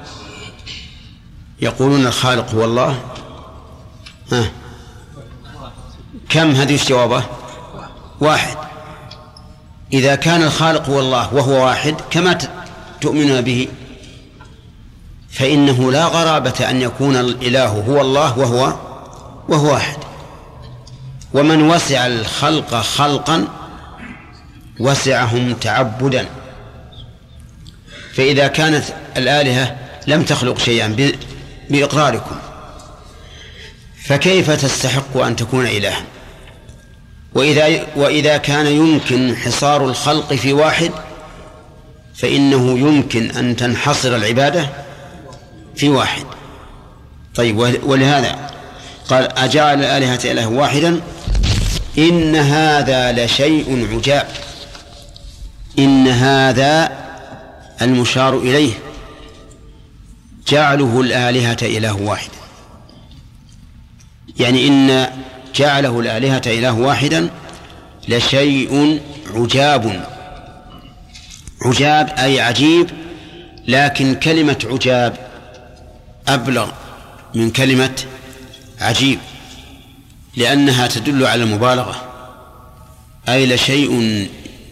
يقولون الخالق هو الله. كم؟ هذه جوابه واحد. إذا كان الخالق هو الله وهو واحد كما تؤمنون به، فإنه لا غرابة أن يكون الإله هو الله وهو واحد. ومن وسع الخلق خلقا وسعهم تعبدا. فإذا كانت الآلهة لم تخلق شيئا بإقراركم، فكيف تستحق أن تكون إلها؟ وإذا كان يمكن حصار الخلق في واحد، فإنه يمكن أن تنحصر العبادة في واحد. طيب، ولهذا قال: أجعل الآلهة إله واحدا إن هذا لشيء عجاب. إن هذا المشار إليه جعله الآلهة إله واحد، يعني إن جعله الآلهة إله واحدا لشيء عجاب. عجاب أي عجيب، لكن كلمة عجاب أبلغ من كلمة عجيب، لأنها تدل على المبالغة، أي لشيء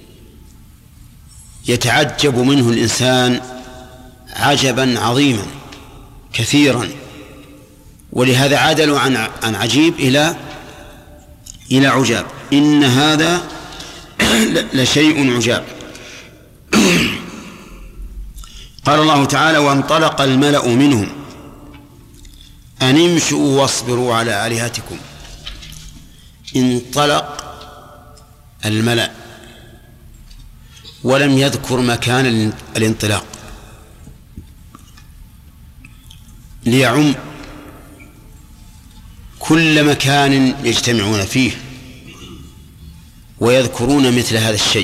يتعجب منه الإنسان عجبا عظيما كثيرا. ولهذا عدلوا عن عجيب إلى عجاب. إن هذا لشيء عجاب. قال الله تعالى: وانطلق الملأ منهم أن امشوا واصبروا على آلهتكم. انطلق الملأ ولم يذكر مكان الانطلاق ليعم كل مكان يجتمعون فيه ويذكرون مثل هذا الشيء.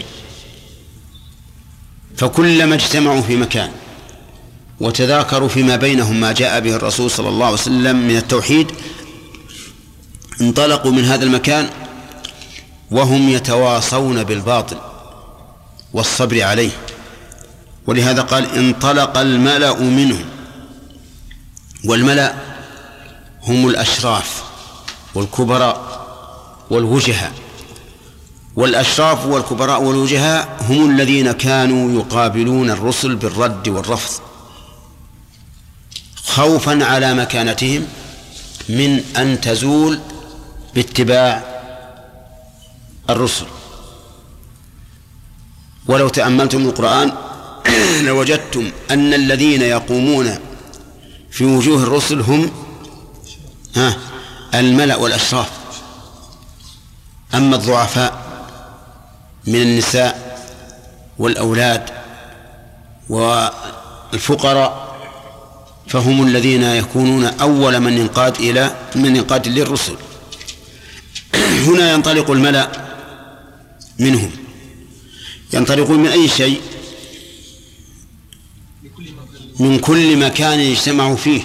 فكلما اجتمعوا في مكان وتذاكروا فيما بينهم ما جاء به الرسول صلى الله عليه وسلم من التوحيد، انطلقوا من هذا المكان وهم يتواصون بالباطل والصبر عليه. ولهذا قال: انطلق الملأ منهم. والملأ هم الأشراف والكبراء والوجهاء. والأشراف والكبراء والوجهاء هم الذين كانوا يقابلون الرسل بالرد والرفض خوفا على مكانتهم من أن تزول باتباع الرسل. ولو تأملتم القرآن لوجدتم أن الذين يقومون في وجوه الرسل هم الملأ والأشراف. أما الضعفاء من النساء والأولاد والفقراء فهم الذين يكونون أول من ينقاد للرسل. هنا ينطلق الملأ منهم. ينطلقون من أي شيء؟ من كل مكان يجتمعوا فيه.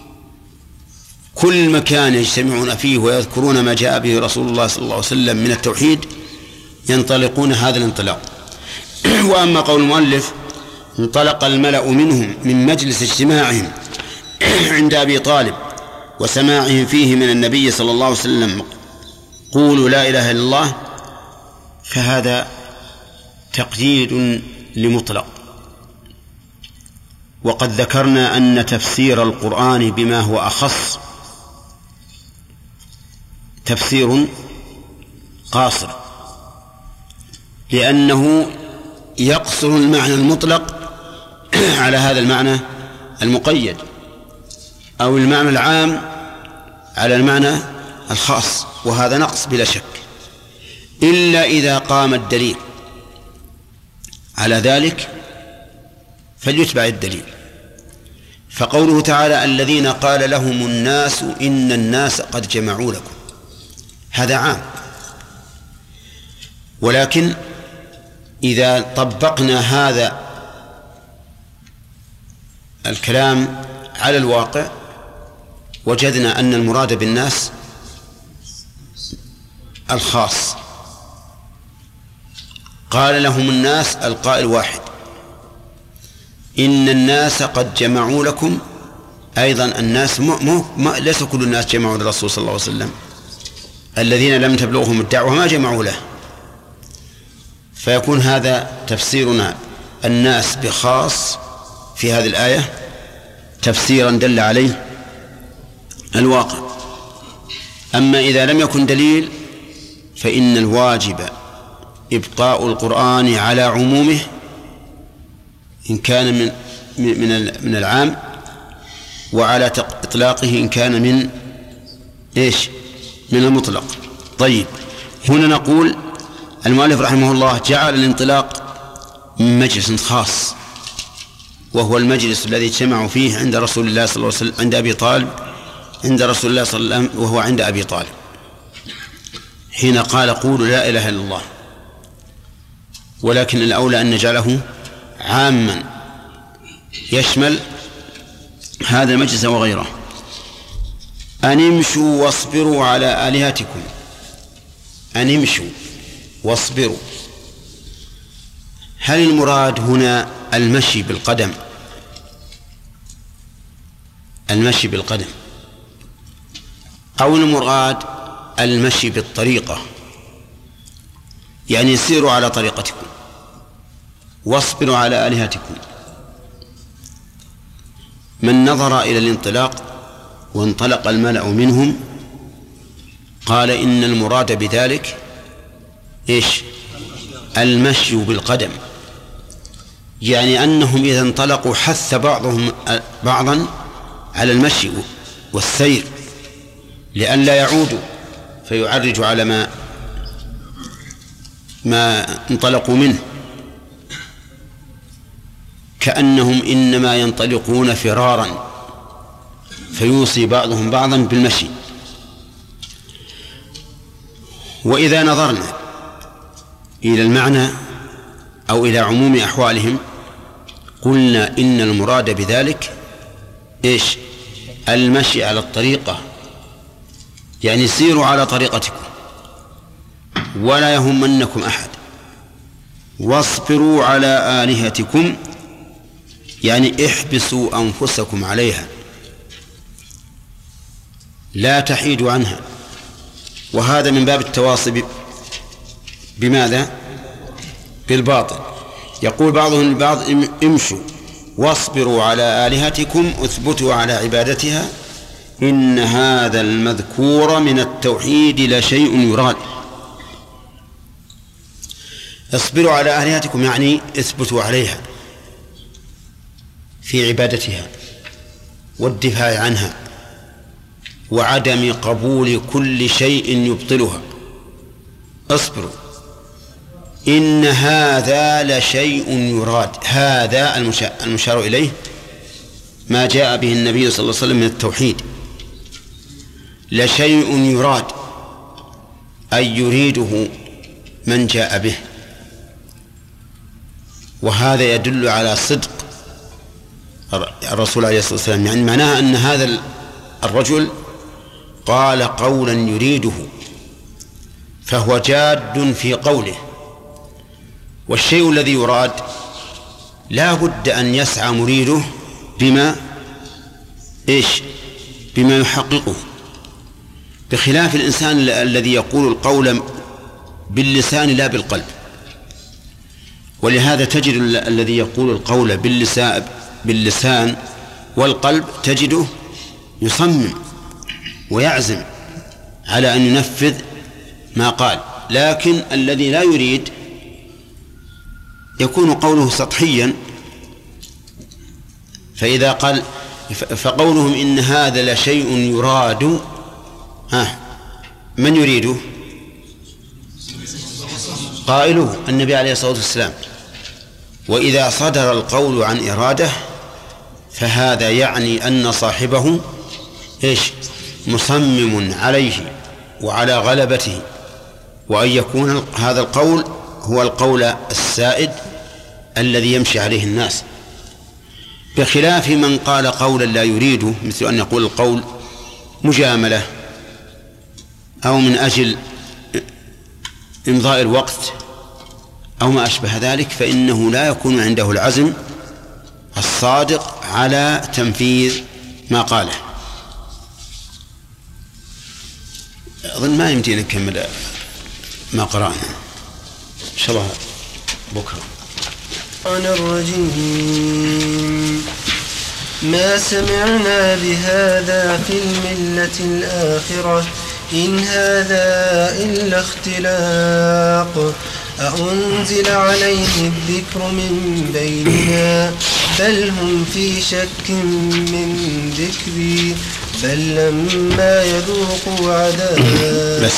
كل مكان يجتمعون فيه ويذكرون ما جاء به رسول الله صلى الله عليه وسلم من التوحيد ينطلقون هذا الانطلاق. وأما قول المؤلف: انطلق الملأ منهم من مجلس اجتماعهم عند أبي طالب وسماعهم فيه من النبي صلى الله عليه وسلم قولوا لا إله إلا الله، فهذا تقييد لمطلق. وقد ذكرنا أن تفسير القرآن بما هو أخص تفسير قاصر، لأنه يقصر المعنى المطلق على هذا المعنى المقيد، أو المعنى العام على المعنى الخاص، وهذا نقص بلا شك، إلا إذا قام الدليل على ذلك فليتبع الدليل. فقوله تعالى: الذين قال لهم الناس إن الناس قد جمعوا لكم، هذا عام. ولكن إذا طبقنا هذا الكلام على الواقع وجدنا أن المراد بالناس الخاص، قال لهم الناس القائل واحد: إن الناس قد جمعوا لكم. أيضا الناس ليس كل الناس جمعوا للرسول صلى الله عليه وسلم، الذين لم تبلغهم الدعوة ما جمعوا له. فيكون هذا تفسيرنا الناس بخاص في هذه الآية تفسيرا دل عليه الواقع. أما إذا لم يكن دليل فإن الواجب إبقاء القرآن على عمومه إن كان من العام، وعلى إطلاقه إن كان من المطلق. طيب، هنا نقول المؤلف رحمه الله جعل الانطلاق من مجلس خاص، وهو المجلس الذي اجتمعوا فيه عند رسول الله صلى الله عليه وسلم عند أبي طالب، عند رسول الله صلى الله عليه وسلم وهو عند أبي طالب، حين قال قولوا لا إله إلا الله. ولكن الأولى أن نجعله عاما يشمل هذا المجلس وغيره. أن امشوا واصبروا على آلهتكم. أن امشوا واصبروا، هل المراد هنا المشي بالقدم؟ المشي بالقدم، أو المراد المشي بالطريقة؟ يعني سيروا على طريقتكم واصبروا على آلهتكم. من نظر إلى الانطلاق وانطلق الملأ منهم قال إن المراد بذلك المشي بالقدم، يعني أنهم إذا انطلقوا حث بعضهم بعضا على المشي والسير لئلا يعودوا فيعرج على ما انطلقوا منه، كأنهم إنما ينطلقون فرارا، فيوصي بعضهم بعضا بالمشي. وإذا نظرنا إلى المعنى أو إلى عموم أحوالهم قلنا إن المراد بذلك المشي على الطريقة، يعني سيروا على طريقتكم ولا يهمنكم أحد. واصبروا على آلهتكم يعني احبسوا أنفسكم عليها، لا تحيدوا عنها. وهذا من باب التواصي بماذا؟ بالباطل. يقول بعضهم البعض امشوا واصبروا على آلهتكم اثبتوا على عبادتها إن هذا المذكور من التوحيد لشيء يراد. اصبروا على آلهتكم يعني اثبتوا عليها في عبادتها والدفاع عنها وعدم قبول كل شيء يبطلها. اصبروا، إن هذا لشيء يراد. هذا المشار إليه ما جاء به النبي صلى الله عليه وسلم من التوحيد، لشيء يراد أي يريده من جاء به. وهذا يدل على صدق الرسول عليه الصلاة والسلام، يعني معناها أن هذا الرجل قال قولا يريده فهو جاد في قوله. والشيء الذي يراد لا بد أن يسعى مريده بما يحققه، بخلاف الإنسان الذي يقول القول باللسان لا بالقلب. ولهذا تجد الذي يقول القول باللسان والقلب تجده يصمم ويعزم على أن ينفذ ما قال، لكن الذي لا يريد يكون قوله سطحيا. فإذا قال فقولهم إن هذا لشيء يراد، من يريده؟ قائله النبي عليه الصلاة والسلام. وإذا صدر القول عن إرادة فهذا يعني أن صاحبه مصمم عليه وعلى غلبته، وأن يكون هذا القول هو القول السائد الذي يمشي عليه الناس، بخلاف من قال قولا لا يريده، مثل أن يقول القول مجاملة أو من أجل إمضاء الوقت أو ما أشبه ذلك، فإنه لا يكون عنده العزم الصادق على تنفيذ ما قاله. أظن ما يمدي نكمل ما قرأنا، إن شاء الله بكرة. عن الرجيم ما سمعنا بهذا في الملة الآخرة إن هذا إلا اختلاق أأنزل عليه الذكر من بيننا بل هم في شك من ذكري بل لما يذوقوا عذاب. بس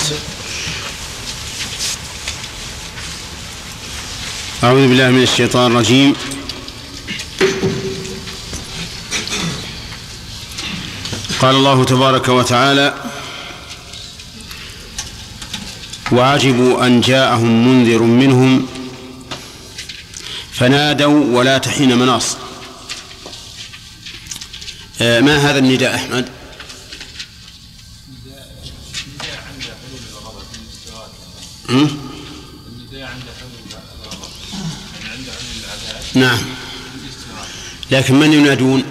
أعوذ بالله من الشيطان الرجيم. قال الله تبارك وتعالى وعجبوا أن جاءهم منذر منهم فنادوا ولا حين مناص. ما هذا النداء أحمد؟ نعم، لكن من ينادون؟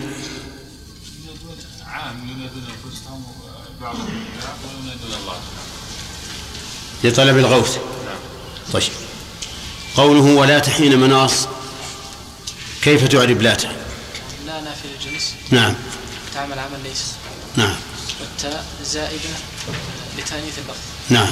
لطلب الغوث. طيب، قوله ولا حين مناص كيف تعرب لا؟ لا نافية الجنس. نعم. تعمل عمل ليس. نعم. والتاء زائدة لتأنيث اللفظ. نعم.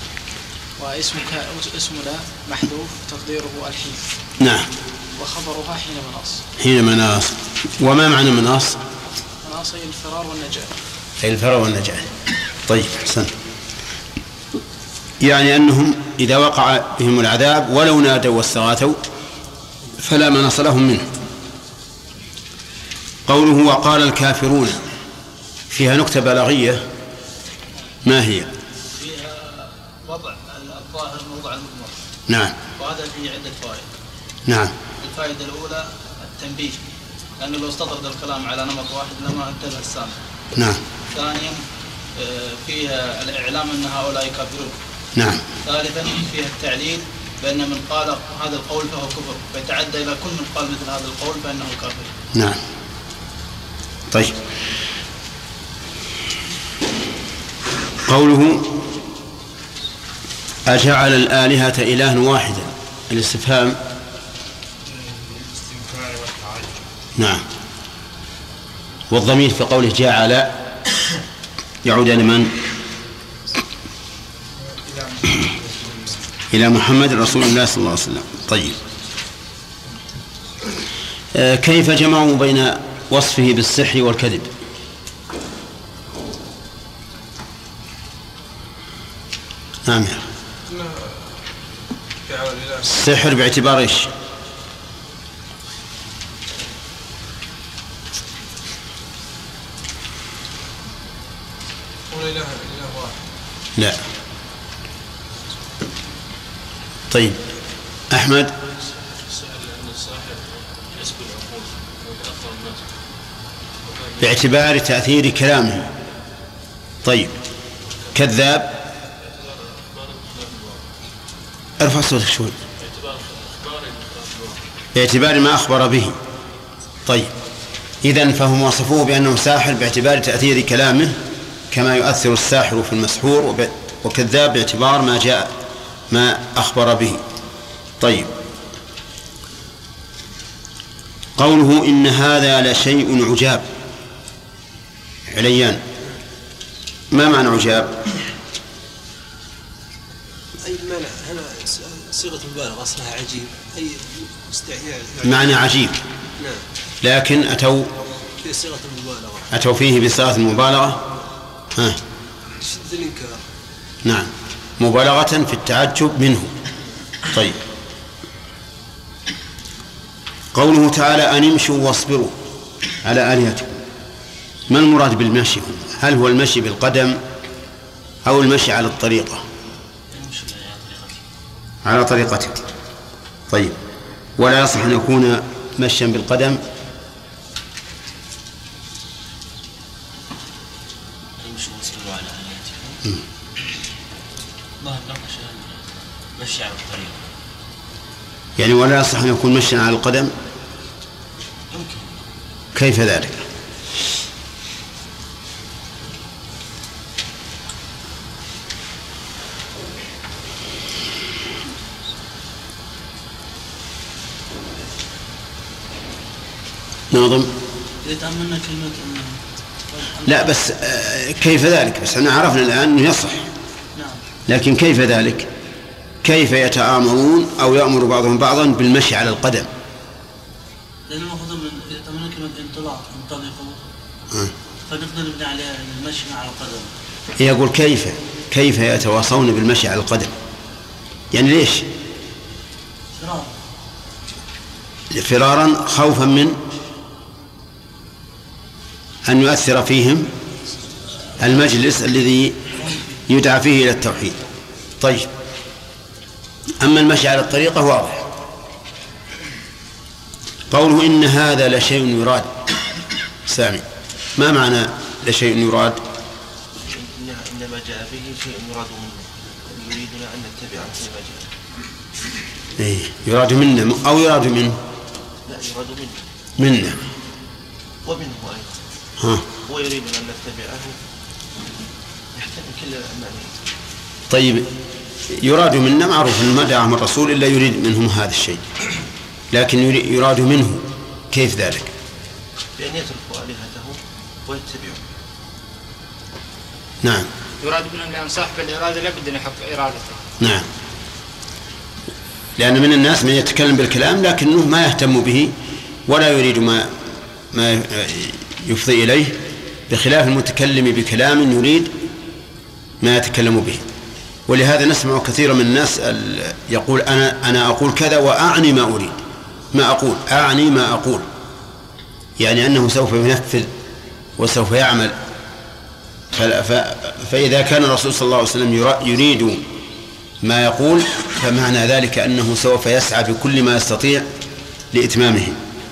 اسم لا محذوف تقديره الحين. نعم. وخبرها حين مناص. حين مناص. وما معنى مناص؟ مناص أي الفرار والنجاة. أي الفرار والنجاة. طيب، أحسنت. يعني أنهم إذا وقع بهم العذاب ولو نادوا واستغاثوا فلا مناص لهم منه. قوله وقال الكافرون فيها نكتة بلاغية، ما هي؟ فيها وضع الظاهر موضع المضمر. نعم. وهذا فيه عدة فوائد. نعم. الفائدة الأولى التنبيه، لأنه لو استطرد الكلام على نمط واحد لما انتبه السامع. نعم. ثانيا فيها الإعلام أن هؤلاء كافرون. نعم. ثالثا فيها التعليل بأن من قال هذا القول فهو كفر، فيتعدى إلى كل من قال مثل هذا القول فإنه كافر. نعم. طيب، قوله أجعل الآلهة إلها واحدا، الاستفهام. نعم. والضمير في قوله جعل يعود إلى من؟ إلى محمد رسول الله صلى الله عليه وسلم. طيب، كيف جمعوا بين وصفه بالسحر والكذب؟ نعم. السحر باعتبار ايش؟ لا. طيب، أحمد. باعتبار تأثير كلامه. طيب، كذاب. ارفع صوتك شوي. باعتبار ما أخبر به. طيب، إذن فهم وصفوه بأنه ساحر باعتبار تأثير كلامه كما يؤثر الساحر في المسحور، وكذاب باعتبار ما أخبر به. طيب، قوله إن هذا لشيء عجاب، عليان، ما معنى عجاب؟ أي المعنى هنا صيغة مبالغة أصلها عجيب، أي مستحيل. معنى عجيب. نعم. لكن أتوا في صيغة المبالغة. أتوا فيه بصيغة المبالغة. شد الإنكار. نعم، مبالغة في التعجب منه. طيب، قوله تعالى أن امشوا واصبروا على آلهتكم، ما المراد بالمشي؟ هل هو المشي بالقدم أو المشي على الطريقة؟ على طريقته. طيب، ولا يصح أن يكون مشيا بالقدم؟ ما نقش مشي على الطريق. يعني ولا يصح أن يكون مشيا على القدم؟ كيف ذلك؟ ناظم. يتأملنا كلمة لا بس كيف ذلك؟ بس احنا عرفنا الآن أنه يصح. نعم. لكن كيف ذلك؟ كيف يتآمرون أو يأمر بعضهم بعضا بالمشي على القدم؟ لأن المفروض يتأملنا كلمة انطلاق، انطلقوا، فنقدر نبني على المشي على القدم. يقول كيف يتواصون بالمشي على القدم؟ يعني ليش؟ فرارا خوفا من أن يؤثر فيهم المجلس الذي يدعى فيه إلى التوحيد. طيب، أما المشي على الطريقة واضح. قوله إن هذا لشيء يراد. سامي، ما معنى لشيء يراد؟ إنما جاء به شيء يراد منه، يريدنا أن نتبعه فيما جاء. إيه، يراد منا أو يراد منه؟ لا، يراد منه. منا ومنه أيضا. هو يريد أن نتبعه، يحتمل كل المعنى. طيب، يراد منا معروف أن ما دعاهم الرسول إلا يريد منهم هذا الشيء، لكن يراد منه كيف ذلك؟ بأن يتركوا آلهته ويتبعوا. نعم. يراد منهم لأن صاحب الإرادة لابد أن يحقق إرادته. نعم، لأن من الناس من يتكلم بالكلام لكنه ما يهتم به ولا يريد ما يفضي إليه، بخلاف المتكلم بكلام يريد ما يتكلم به. ولهذا نسمع كثيرا من الناس يقول أنا أقول كذا وأعني ما أريد، ما أقول أعني ما أقول، يعني أنه سوف ينفذ وسوف يعمل. فإذا كان الرسول صلى الله عليه وسلم يريد ما يقول، فمعنى ذلك أنه سوف يسعى بكل ما يستطيع لإتمامه.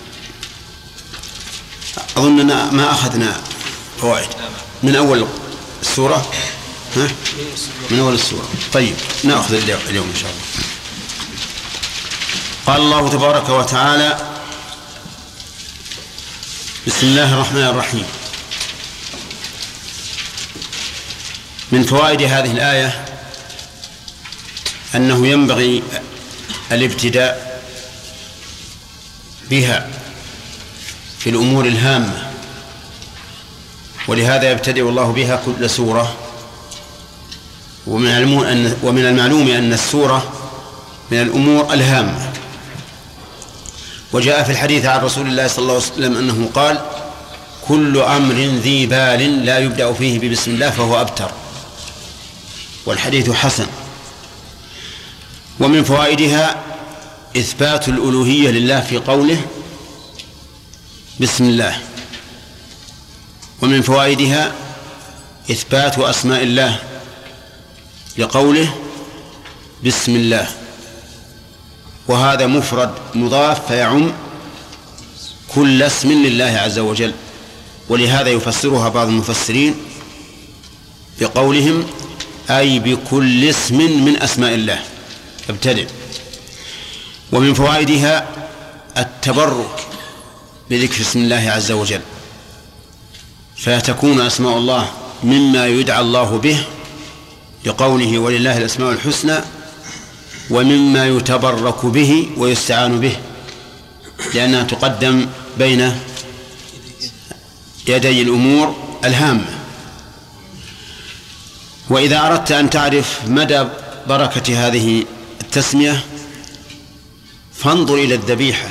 أظننا ما أخذنا فوائد من أول السورة. من أول السورة. طيب، نأخذ اليوم إن شاء الله. قال الله تبارك وتعالى: بسم الله الرحمن الرحيم. من فوائد هذه الآية أنه ينبغي الابتداء بها في الأمور الهامة، ولهذا يبتدئ الله بها كل سورة. ومن المعلوم أن السورة من الأمور الهامة. وجاء في الحديث عن رسول الله صلى الله عليه وسلم أنه قال: كل أمر ذي بال لا يبدأ فيه ببسم الله فهو أبتر. والحديث حسن. ومن فوائدها إثبات الألوهية لله في قوله بسم الله. ومن فوائدها إثبات أسماء الله لقوله بسم الله، وهذا مفرد مضاف فيعم كل اسم لله عز وجل. ولهذا يفسرها بعض المفسرين بقولهم أي بكل اسم من أسماء الله ابتدئ. ومن فوائدها التبرك بذكر اسم الله عز وجل، فتكون أسماء الله مما يدعى الله به لقوله ولله الأسماء الحسنى، ومما يتبرك به ويستعان به، لأنها تقدم بين يدي الأمور الهامة. وإذا أردت أن تعرف مدى بركة هذه التسمية فانظر إلى الذبيحة،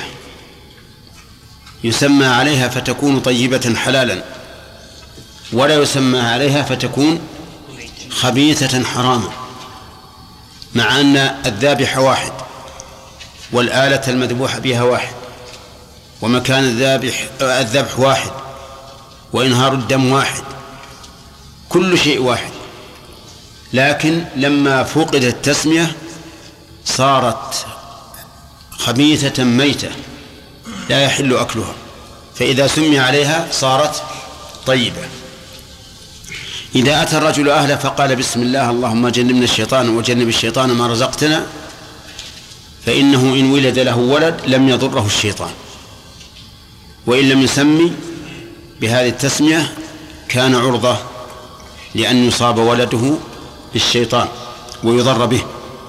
يسمى عليها فتكون طيبة حلالا، ولا يسمى عليها فتكون خبيثة حراما، مع أن الذابح واحد والآلة المذبوح بها واحد ومكان الذبح واحد وإنهار الدم واحد، كل شيء واحد. لكن لما فقدت التسمية صارت خبيثة ميتة لا يحل أكلها، فإذا سمي عليها صارت طيبة. إذا أتى الرجل أهله فقال بسم الله اللهم جنبنا الشيطان وجنب الشيطان ما رزقتنا، فإنه إن ولد له ولد لم يضره الشيطان، وإن لم يسمي بهذه التسمية كان عرضة لأن يصاب ولده بالشيطان ويضر به.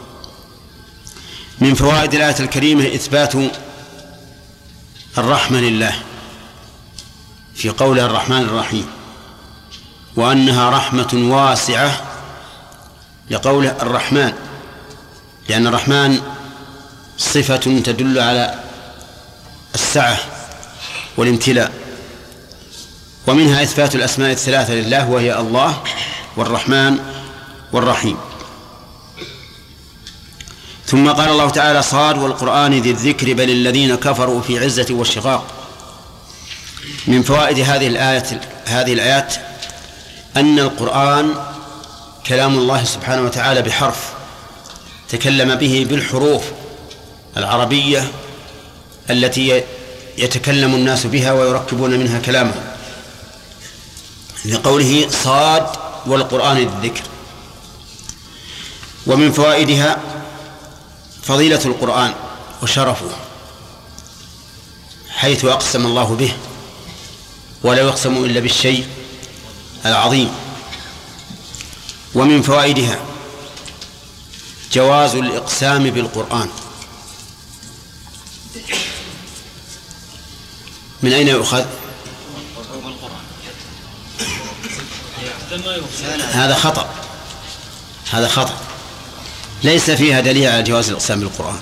من فوائد الآية الكريمة إثبات الرحمة لله في قوله الرحمن الرحيم، وأنها رحمة واسعة لقوله الرحمن، لأن الرحمن صفة تدل على السعة والامتلاء. ومنها إثبات الأسماء الثلاثة لله، وهي الله والرحمن والرحيم. ثم قال الله تعالى: صاد والقرآن ذي الذكر بل الذين كفروا في عزة والشقاق. من فوائد هذه الآيات أن القرآن كلام الله سبحانه وتعالى بحرف تكلم به بالحروف العربية التي يتكلم الناس بها ويركبون منها كلامهم، لقوله صاد والقرآن ذي الذكر. ومن فوائدها فضيلة القرآن وشرفه، حيث أقسم الله به ولا يقسم إلا بالشيء العظيم. ومن فوائدها جواز الإقسام بالقرآن. من أين يؤخذ؟ هذا خطأ، ليس فيها دليل على جواز الإقسام بالقرآن،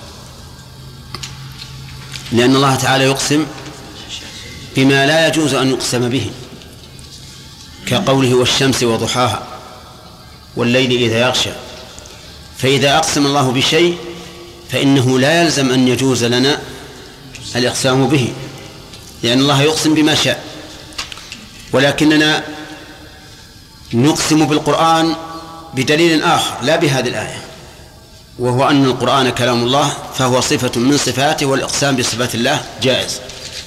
لأن الله تعالى يقسم بما لا يجوز أن يقسم به، كقوله والشمس وضحاها والليل إذا يغشى. فإذا أقسم الله بشيء فإنه لا يلزم أن يجوز لنا الإقسام به، لأن الله يقسم بما شاء. ولكننا نقسم بالقرآن بدليل آخر لا بهذه الآية، وهو أن القرآن كلام الله، فهو صفة من صفاته، والإقسام بصفات الله جائز.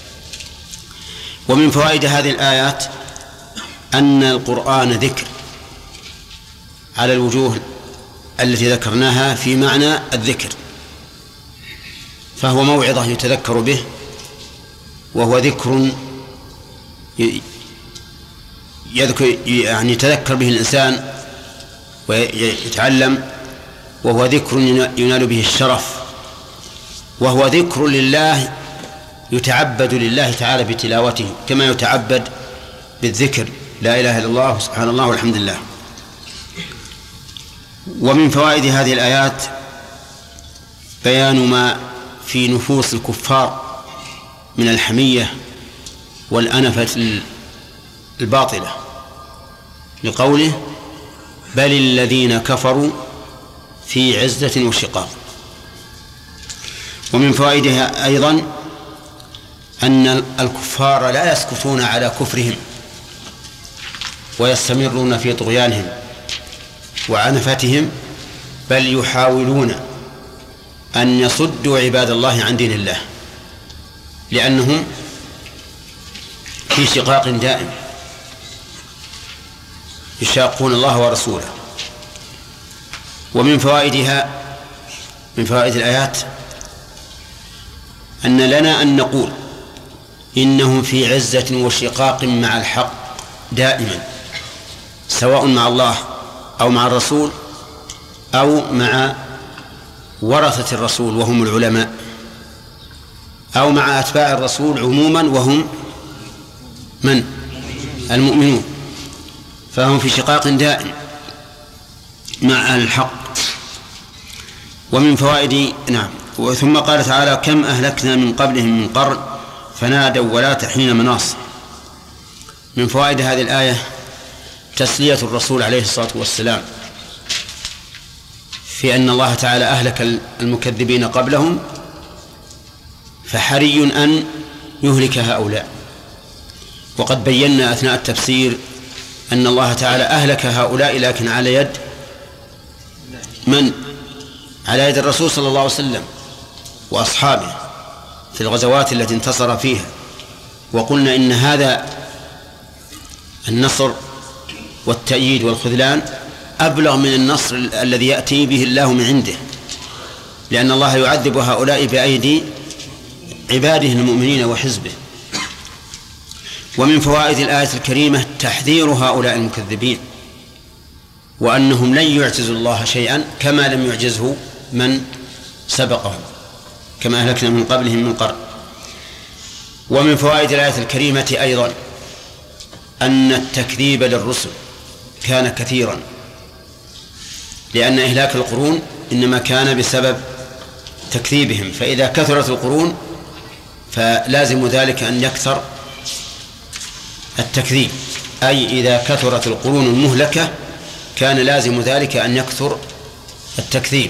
ومن فوائد هذه الآيات أن القرآن ذكر على الوجوه التي ذكرناها في معنى الذكر، فهو موعظة يتذكر به، وهو ذكر يعني يتذكر به الإنسان ويتعلم، وهو ذكر ينال به الشرف، وهو ذكر لله يتعبد لله تعالى بتلاوته كما يتعبد بالذكر لا إله إلا الله سبحان الله والحمد لله. ومن فوائد هذه الآيات بيان ما في نفوس الكفار من الحمية والأنفة الباطلة، لقوله بل الذين كفروا في عزة وشقاق. ومن فوائدها أيضا أن الكفار لا يسكتون على كفرهم ويستمرون في طغيانهم وعنفتهم، بل يحاولون أن يصدوا عباد الله عن دين الله، لأنهم في شقاق دائم يشاقون الله ورسوله. ومن فوائدها من فوائد الآيات أن لنا أن نقول إنهم في عزة وشقاق مع الحق دائما، سواء مع الله أو مع الرسول أو مع ورثة الرسول وهم العلماء، أو مع أتباع الرسول عموما وهم من؟ المؤمنون، فهم في شقاق دائم مع الحق. ومن فوائد ثم قال تعالى كم أهلكنا من قبلهم من قرن فنادوا ولا حين مناص. من فوائد هذه الآية تسلية الرسول عليه الصلاة والسلام في أن الله تعالى أهلك المكذبين قبلهم، فحري أن يهلك هؤلاء. وقد بينا أثناء التفسير أن الله تعالى أهلك هؤلاء لكن على يد من؟ على يد الرسول صلى الله عليه وسلم وأصحابه في الغزوات التي انتصر فيها. وقلنا إن هذا النصر والتأييد والخذلان أبلغ من النصر الذي يأتي به الله من عنده لأن الله يعذب هؤلاء بأيدي عباده المؤمنين وحزبه. ومن فوائد الآية الكريمة تحذير هؤلاء المكذبين، وأنهم لن يعجزوا الله شيئا كما لم يعجزه من سبقهم، كما أهلكنا من قبلهم من قرن. ومن فوائد الآية الكريمة أيضا أن التكذيب للرسل كان كثيرا، لأن إهلاك القرون إنما كان بسبب تكذيبهم، فإذا كثرت القرون فلازم ذلك أن يكثر التكذيب، أي إذا كثرت القرون المهلكة كان لازم ذلك أن يكثر التكذيب.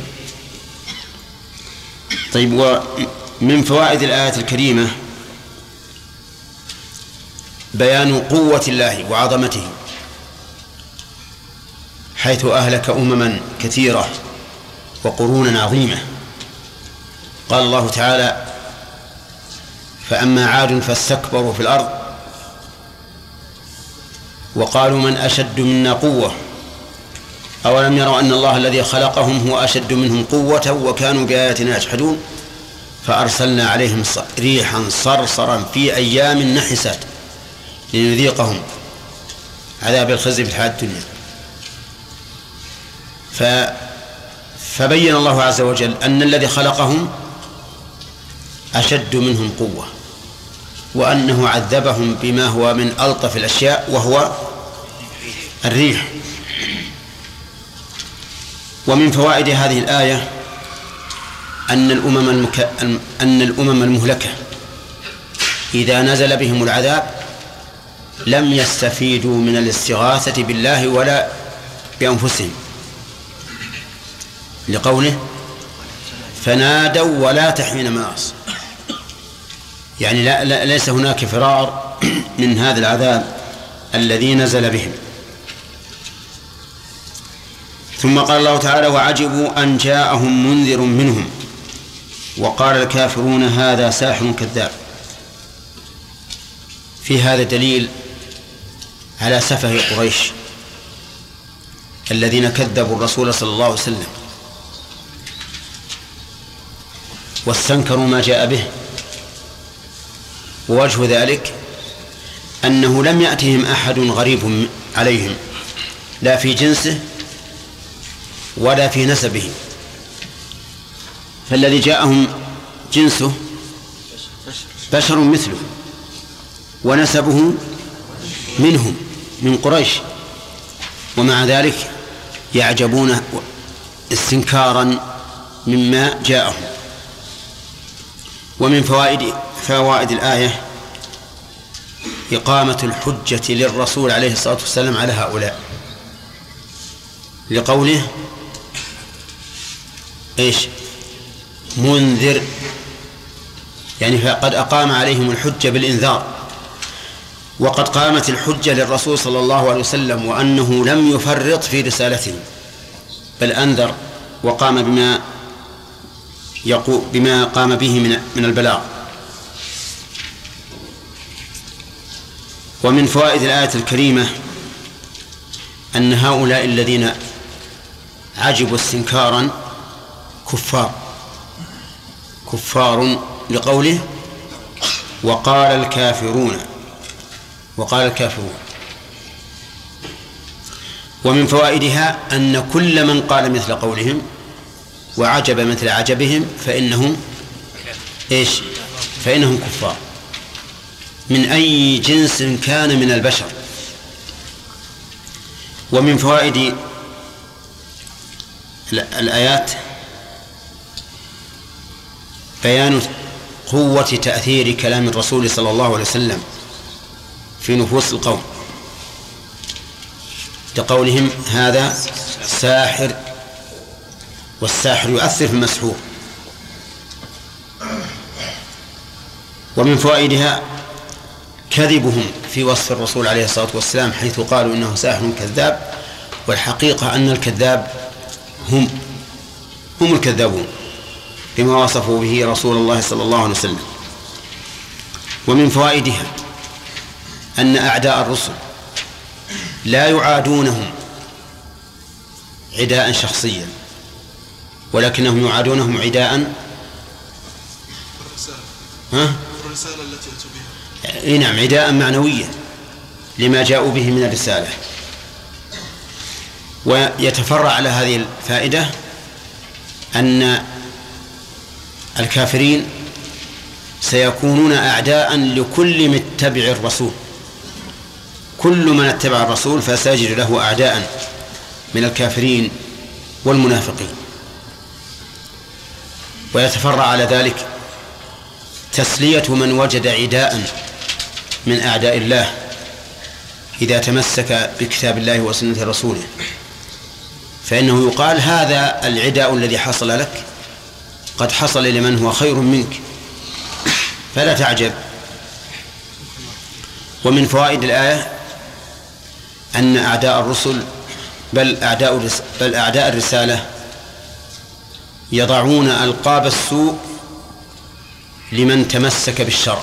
طيب، ومن فوائد الآية الكريمة بيان قوة الله وعظمته، حيث أهلك أمما كثيرة وقرونا عظيمة. قال الله تعالى: فأما عاد فاستكبروا في الأرض وقالوا من أشد منا قوة أولم يروا أن الله الذي خلقهم هو أشد منهم قوة وكانوا بآياتنا يجحدون فأرسلنا عليهم ريحا صرصرا في أيام نحسات لنذيقهم عذاب الخزي في الحياة الدنيا. فبين الله عز وجل أن الذي خلقهم أشد منهم قوة، وأنه عذبهم بما هو من ألطف الأشياء وهو الريح. ومن فوائد هذه الآية أن الأمم المهلكة إذا نزل بهم العذاب لم يستفيدوا من الاستغاثة بالله ولا بأنفسهم، لقوله: فنادوا ولا تحين مناص، يعني ليس هناك فرار من هذا العذاب الذي نزل بهم. ثم قال الله تعالى: وعجبوا أن جاءهم منذر منهم وقال الكافرون هذا ساحر كذاب. في هذا دليل على سفه قريش الذين كذبوا الرسول صلى الله عليه وسلم واستنكروا ما جاء به. ووجه ذلك أنه لم يأتهم أحد غريب عليهم لا في جنسه ولا في نسبه، فالذي جاءهم جنسه بشر مثله ونسبه منهم من قريش، ومع ذلك يعجبون استنكارا مما جاءهم. ومن فوائد الآية إقامة الحجة للرسول عليه الصلاة والسلام على هؤلاء، لقوله: منذر، يعني فقد أقام عليهم الحجة بالإنذار. وقد قامت الحجة للرسول صلى الله عليه وسلم وأنه لم يفرط في رسالته، بل أنذر وقام بما قام به من البلاغ. ومن فوائد الآية الكريمة أن هؤلاء الذين عجبوا استنكارا كفار لقوله: وقال الكافرون. ومن فوائدها أن كل من قال مثل قولهم وعجب مثل عجبهم فإنهم كفار من أي جنس كان من البشر. ومن فوائد الآيات بيان قوة تأثير كلام الرسول صلى الله عليه وسلم في نفوس القوم، لقولهم: هذا ساحر، والساحر يؤثر في المسحور. ومن فوائدها كذبهم في وصف الرسول عليه الصلاة والسلام، حيث قالوا إنه ساحر كذاب، والحقيقة أن الكذاب هم الكذابون بما وصفوا به رسول الله صلى الله عليه وسلم. ومن فوائدها أن أعداء الرسل لا يعادونهم عداء شخصيا، ولكنهم يعادونهم عداء الرسالة التي أتوا بها. نعم، عداء معنويا لما جاءوا به من الرسالة. ويتفرع على هذه الفائدة أن الكافرين سيكونون أعداء لكل متبع الرسول. كل من اتبع الرسول فسيجد له أعداء من الكافرين والمنافقين. ويتفرع على ذلك تسلية من وجد عداء من أعداء الله إذا تمسك بكتاب الله وسنة رسوله، فإنه يقال هذا العداء الذي حصل لك قد حصل لمن هو خير منك، فلا تعجب. ومن فوائد الآية أن أعداء الرسل بل أعداء الرسالة يضعون ألقاب السوء لمن تمسك بالشرع،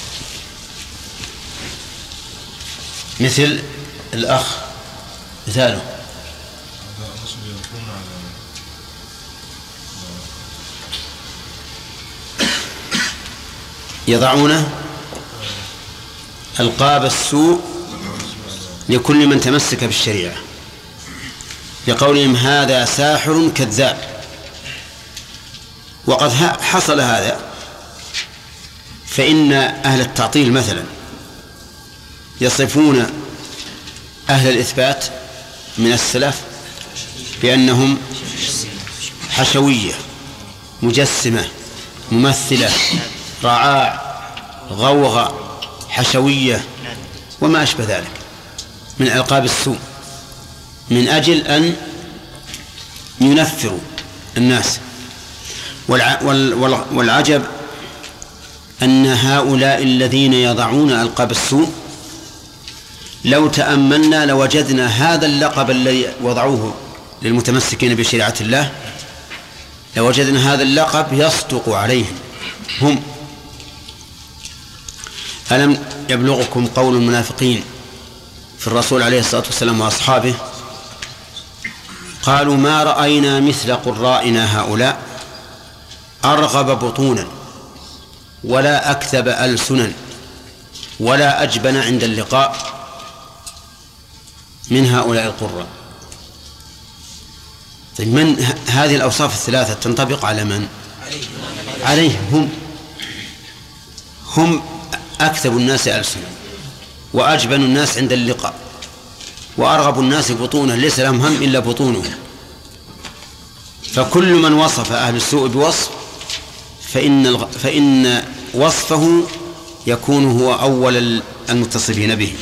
مثل الأخ مثاله يضعون ألقاب السوء لكل من تمسك بالشريعة لقولهم هذا ساحر كذاب. وقد حصل هذا، فإن أهل التعطيل مثلا يصفون أهل الإثبات من السلف بأنهم حشوية مجسمة ممثلة رعاع غوغة حشوية وما أشبه ذلك من ألقاب السوء، من أجل أن ينفروا الناس. والعجب أن هؤلاء الذين يضعون ألقاب السوء لو تأملنا لوجدنا هذا اللقب الذي وضعوه للمتمسكين بشريعة الله، لوجدنا هذا اللقب يصدق عليهم هم. ألم يبلغكم قول المنافقين في الرسول عليه الصلاة والسلام وأصحابه قالوا ما رأينا مثل قرائنا هؤلاء أرغب بطونا ولا أكذب ألسنا ولا أجبن عند اللقاء من هؤلاء القراء. من هذه الأوصاف الثلاثة تنطبق على من؟ عليهم هم أكذب الناس ألسنا وأجبن الناس عند اللقاء وأرغب الناس بطونا ليس لهم هم إلا بطونهم. فكل من وصف أهل السوء بوصف فإن وصفه يكون هو أول المتصفين به.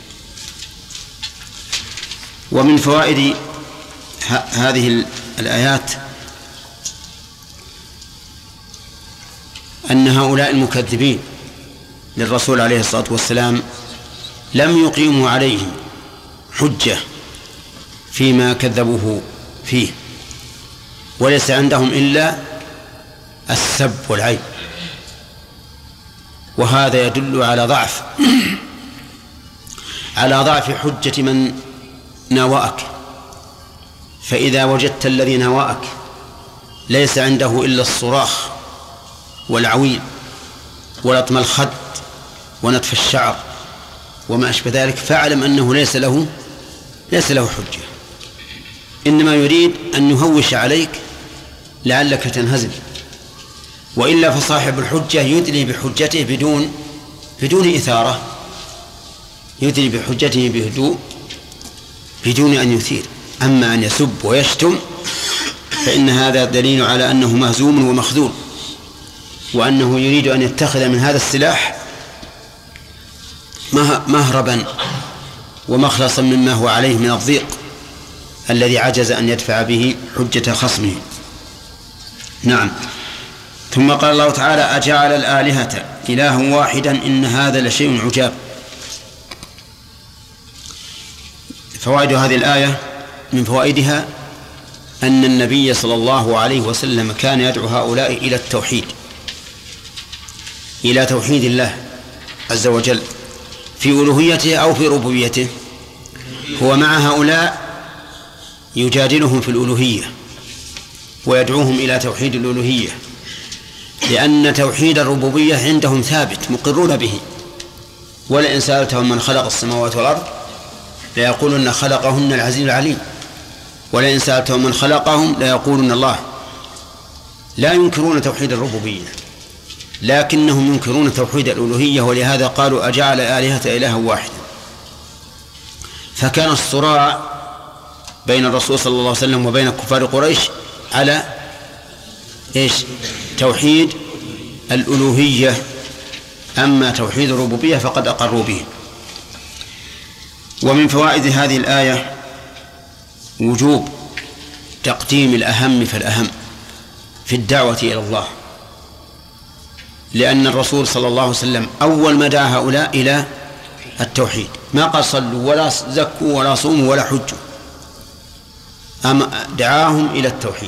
ومن فوائد هذه الآيات أن هؤلاء المكذبين للرسول عليه الصلاة والسلام لم يقيموا عليهم حجة فيما كذبوه فيه، وليس عندهم إلا السب والعيب، وهذا يدل على ضعف حجة من ناوأك. فإذا وجدت الذي ناوأك ليس عنده إلا الصراخ والعويل ولطم الخد ونتف الشعر وما أشبه ذلك، فاعلم أنه ليس له حجة، إنما يريد أن يهوش عليك لعلك تنهزم. وإلا فصاحب الحجة يدلي بحجته بدون إثارة، يدلي بحجته بهدوء بدون أن يثير. أما أن يسب ويشتم فإن هذا دليل على أنه مهزوم ومخذول، وأنه يريد أن يتخذ من هذا السلاح مهربا ومخلصا مما هو عليه من الضيق الذي عجز أن يدفع به حجة خصمه. نعم. ثم قال الله تعالى أجعل الآلهة إله واحدا إن هذا لشيء عجاب. فوائد هذه الآية من فوائدها أن النبي صلى الله عليه وسلم كان يدعو هؤلاء إلى التوحيد، إلى توحيد الله عز وجل في ألوهيته أو في ربوبيته. هو مع هؤلاء يجادلهم في الألوهية ويدعوهم إلى توحيد الألوهية، لأن توحيد الربوبية عندهم ثابت مقرون به. ولئن سألتهم من خلق السماوات والأرض ليقولن خلقهن العزيز العليم، ولئن سألتهم من خلقهم ليقولن الله. لا ينكرون توحيد الربوبية لكنهم ينكرون توحيد الألوهية، ولهذا قالوا أجعل آلهة إلها واحدا. فكان الصراع بين الرسول صلى الله عليه وسلم وبين كفار قريش على توحيد الألوهية، أما توحيد الربوبية فقد أقروا به. ومن فوائد هذه الآية وجوب تقديم الأهم فالأهم في الدعوة إلى الله، لأن الرسول صلى الله عليه وسلم أول ما دعا هؤلاء إلى التوحيد، ما قال صلوا ولا زكوا ولا صوموا ولا حجوا، أما دعاهم إلى التوحيد.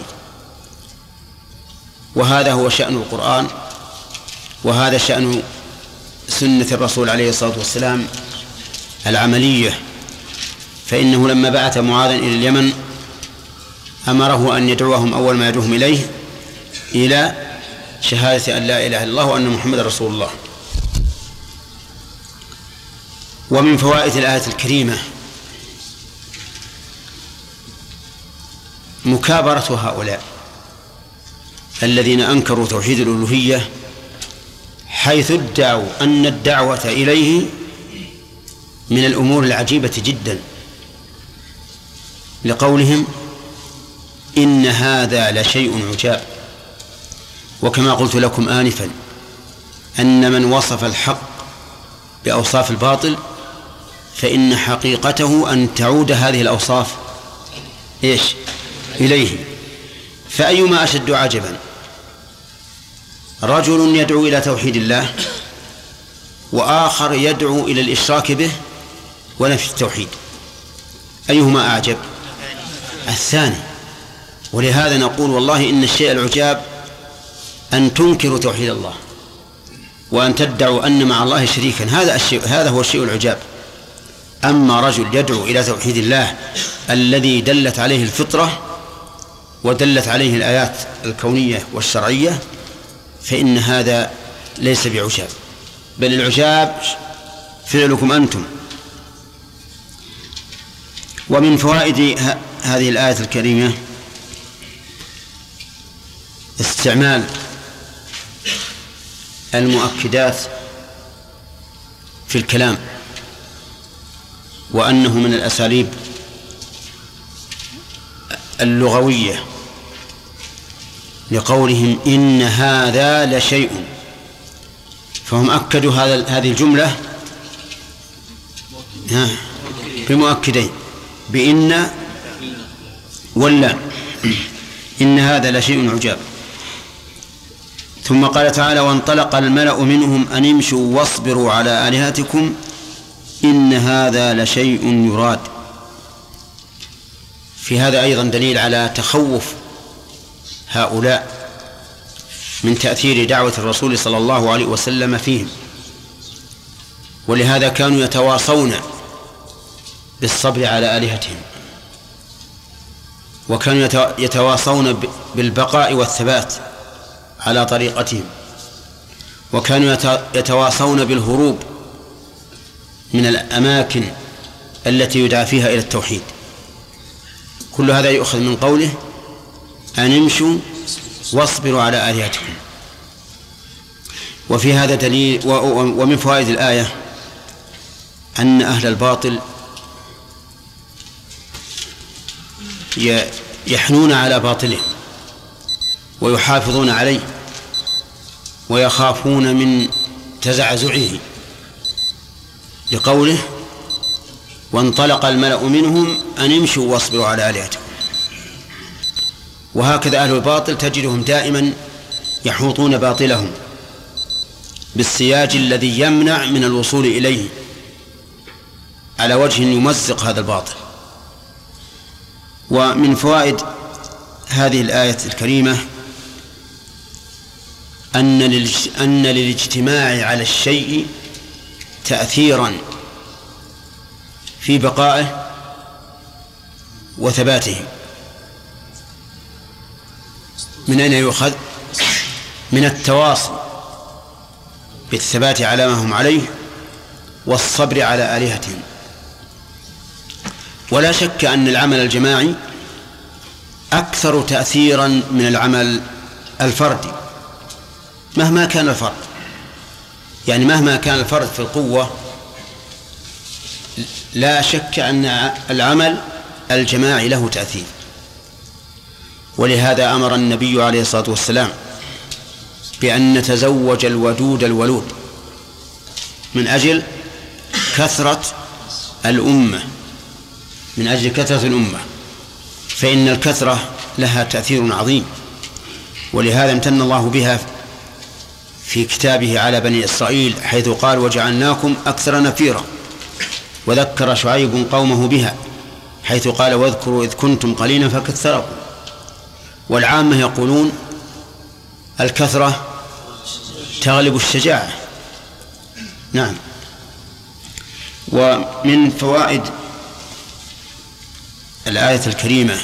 وهذا هو شأن القرآن، وهذا شأن سنة الرسول عليه الصلاة والسلام العملية. فإنه لما بعث معاذا إلى اليمن أمره أن يدعوهم أول ما يدعوهم إليه إلى شهادة أن لا إله إلا الله وأن محمد رسول الله. ومن فوائد الآية الكريمة مكابرة هؤلاء الذين أنكروا توحيد الألوهية، حيث ادعوا أن الدعوة إليه من الأمور العجيبة جدا، لقولهم إن هذا لشيء عجاب. وكما قلت لكم آنفا أن من وصف الحق بأوصاف الباطل فإن حقيقته أن تعود هذه الأوصاف إليه. فأيما أشد عجبا، رجل يدعو إلى توحيد الله وآخر يدعو إلى الإشراك به ونفي التوحيد، أيهما أعجب؟ الثاني. ولهذا نقول والله إن الشيء العجاب أن تنكروا توحيد الله وأن تدعوا أن مع الله شريكا، هذا هو الشيء العجاب. أما رجل يدعو إلى توحيد الله الذي دلت عليه الفطرة ودلت عليه الآيات الكونية والشرعية فإن هذا ليس بعجاب، بل العجاب فعلكم أنتم. ومن فوائد هذه الآية الكريمة استعمال المؤكدات في الكلام، وأنه من الأساليب اللغوية، لقولهم إن هذا لشيء، فهم أكدوا هذه الجملة بمؤكدين، بإن واللام، إن هذا لشيء عجاب. ثم قال تعالى وانطلق الملأ منهم أن امشوا واصبروا على آلهتكم إن هذا لشيء يراد. في هذا أيضا دليل على تخوف هؤلاء من تأثير دعوة الرسول صلى الله عليه وسلم فيهم، ولهذا كانوا يتواصون بالصبر على آلهتهم، وكانوا يتواصون بالبقاء والثبات على طريقتهم، وكانوا يتواصون بالهروب من الأماكن التي يدعى فيها إلى التوحيد. كل هذا يؤخذ من قوله أن امشوا واصبروا على آلهتكم. وفي هذا دليل. ومن فوائد الآية أن أهل الباطل يحنون على باطلهم ويحافظون عليه ويخافون من تزعزعه، لقوله وانطلق الملأ منهم أن امشوا واصبروا على آلهتكم. وهكذا أهل الباطل تجدهم دائما يحوطون باطلهم بالسياج الذي يمنع من الوصول إليه على وجه يمزق هذا الباطل. ومن فوائد هذه الآية الكريمة أن للاجتماع على الشيء تأثيرا في بقائه وثباته. من أين يؤخذ؟ من التواصي بالثبات على ما هم عليه والصبر على آلهتهم. ولا شك أن العمل الجماعي أكثر تأثيرا من العمل الفردي مهما كان الفرد، يعني مهما كان الفرد في القوة لا شك أن العمل الجماعي له تأثير. ولهذا أمر النبي عليه الصلاة والسلام بأن نتزوج الودود الولود من أجل كثرة الأمة، من أجل كثرة الأمة، فإن الكثرة لها تأثير عظيم. ولهذا امتن الله بها في كتابه على بني إسرائيل حيث قال وجعلناكم أكثر نفيرا. وذكر شعيب قومه بها حيث قال واذكروا إذ كنتم قليلا فكثركم. والعامة يقولون الكثرة تغلب الشجاعة. نعم. ومن فوائد الآية الكريمة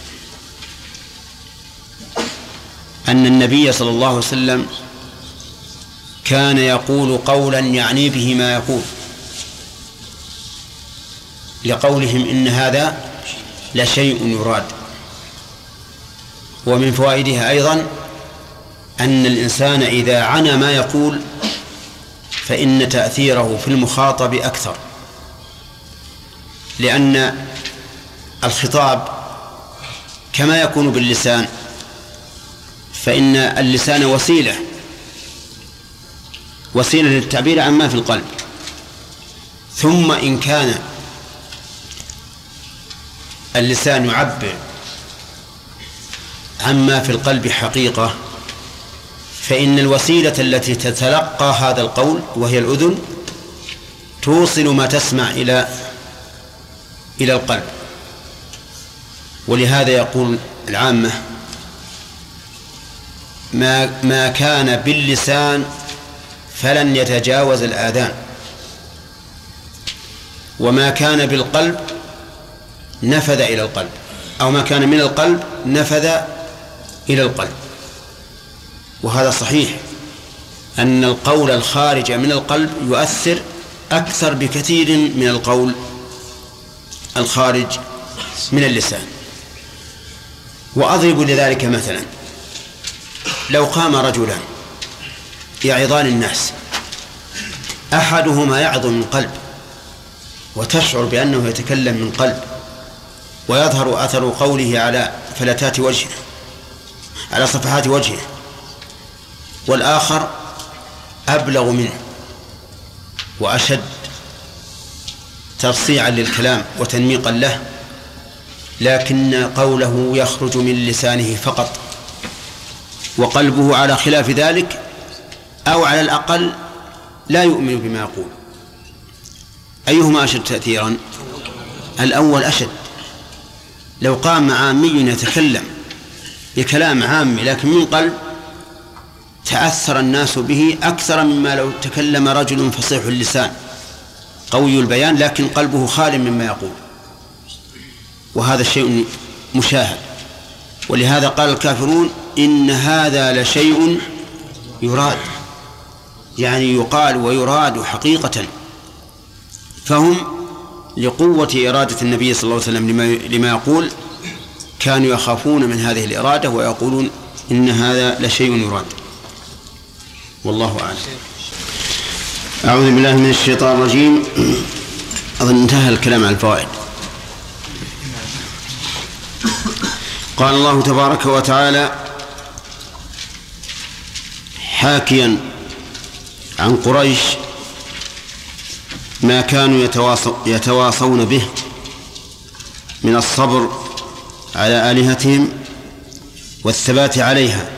أن النبي صلى الله عليه وسلم كان يقول قولا يعني به ما يقول، لقولهم إن هذا لشيء يراد. ومن فوائدها أيضا أن الإنسان إذا عنى ما يقول فإن تأثيره في المخاطب أكثر، لأن الخطاب كما يكون باللسان فإن اللسان وسيلة للتعبير عن ما في القلب، ثم إن كان اللسان يعبر عما في القلب حقيقة فإن الوسيلة التي تتلقى هذا القول وهي الأذن توصل ما تسمع إلى القلب. ولهذا يقول العامة ما كان باللسان فلن يتجاوز الآذان، وما كان بالقلب نفذ إلى القلب، أو ما كان من القلب نفذ إلى القلب. وهذا صحيح أن القول الخارج من القلب يؤثر أكثر بكثير من القول الخارج من اللسان. وأضرب لذلك مثلا، لو قام رجلان يعظان الناس، أحدهما يعظ من قلب وتشعر بأنه يتكلم من قلب ويظهر أثر قوله على فلتات وجهه، على صفحات وجهه، والآخر أبلغ منه وأشد ترصيعا للكلام وتنميقا له، لكن قوله يخرج من لسانه فقط وقلبه على خلاف ذلك، أو على الأقل لا يؤمن بما يقول. أيهما أشد تأثيرا؟ الأول أشد. لو قام عامي يتكلم بكلام عامي لكن من قلب تأثر الناس به أكثر مما لو تكلم رجل فصيح اللسان قوي البيان لكن قلبه خال مما يقول، وهذا الشيء مشاهد. ولهذا قال الكافرون إن هذا لشيء يراد، يعني يقال ويراد حقيقة. فهم لقوة إرادة النبي صلى الله عليه وسلم لما يقول كانوا يخافون من هذه الإرادة ويقولون إن هذا لشيء يراد. والله أعلم. أعوذ بالله من الشيطان الرجيم. أظن انتهى الكلام عن الفوائد. قال الله تبارك وتعالى حاكيا عن قريش ما كانوا يتواصون به من الصبر على آلهتهم والثبات عليها.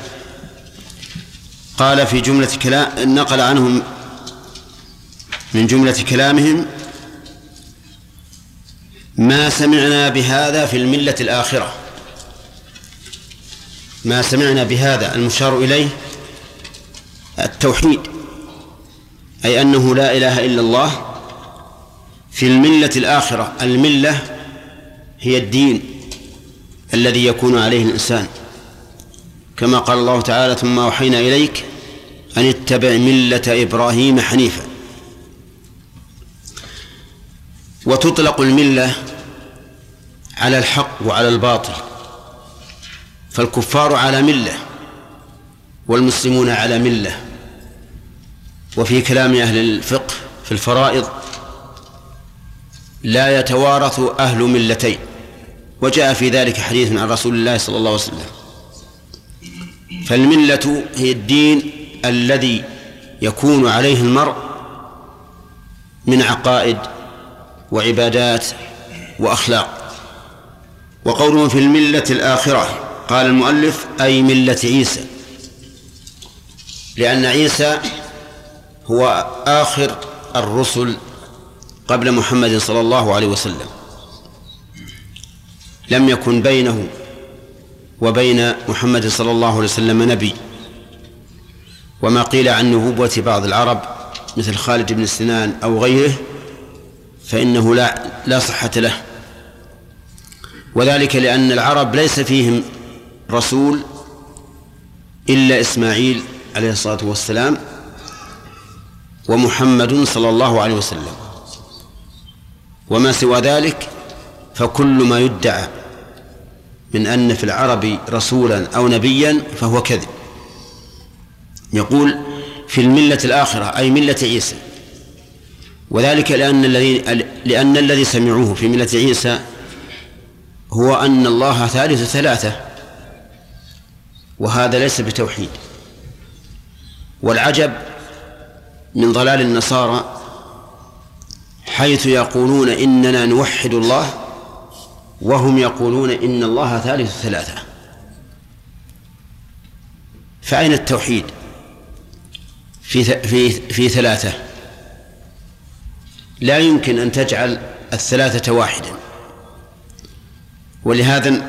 قال في جملة كلام نقل عنهم من جملة كلامهم ما سمعنا بهذا في الملة الآخرة. ما سمعنا بهذا المشار إليه التوحيد، أي أنه لا إله إلا الله في الملة الآخرة. الملة هي الدين الذي يكون عليه الإنسان كما قال الله تعالى: ثم أوحينا إليك أن اتبع ملة إبراهيم حنيفا. وتطلق الملة على الحق وعلى الباطل، فالكفار على ملة والمسلمون على ملة. وفي كلام أهل الفقه في الفرائض: لا يتوارث أهل ملتين، وجاء في ذلك حديث عن رسول الله صلى الله عليه وسلم. فالملة هي الدين الذي يكون عليه المرء من عقائد وعبادات وأخلاق. وقوله في الملة الآخرة، قال المؤلف: أي ملة عيسى، لأن عيسى هو آخر الرسل قبل محمد صلى الله عليه وسلم، لم يكن بينه وبين محمد صلى الله عليه وسلم نبي. وما قيل عن نبوة بعض العرب مثل خالد بن سنان أو غيره فإنه لا صحة له، وذلك لأن العرب ليس فيهم رسول إلا إسماعيل عليه الصلاة والسلام ومحمد صلى الله عليه وسلم، وما سوى ذلك فكل ما يدعى من أن في العرب رسولا أو نبيا فهو كذب. يقول في الملة الآخرة أي ملة عيسى، وذلك لأن الذي سمعوه في ملة عيسى هو أن الله ثالث ثلاثة، وهذا ليس بتوحيد. والعجب من ضلال النصارى حيث يقولون إننا نوحد الله وهم يقولون إن الله ثالث ثلاثة. فأين التوحيد في ثلاثة؟ لا يمكن أن تجعل الثلاثة واحدا. ولهذا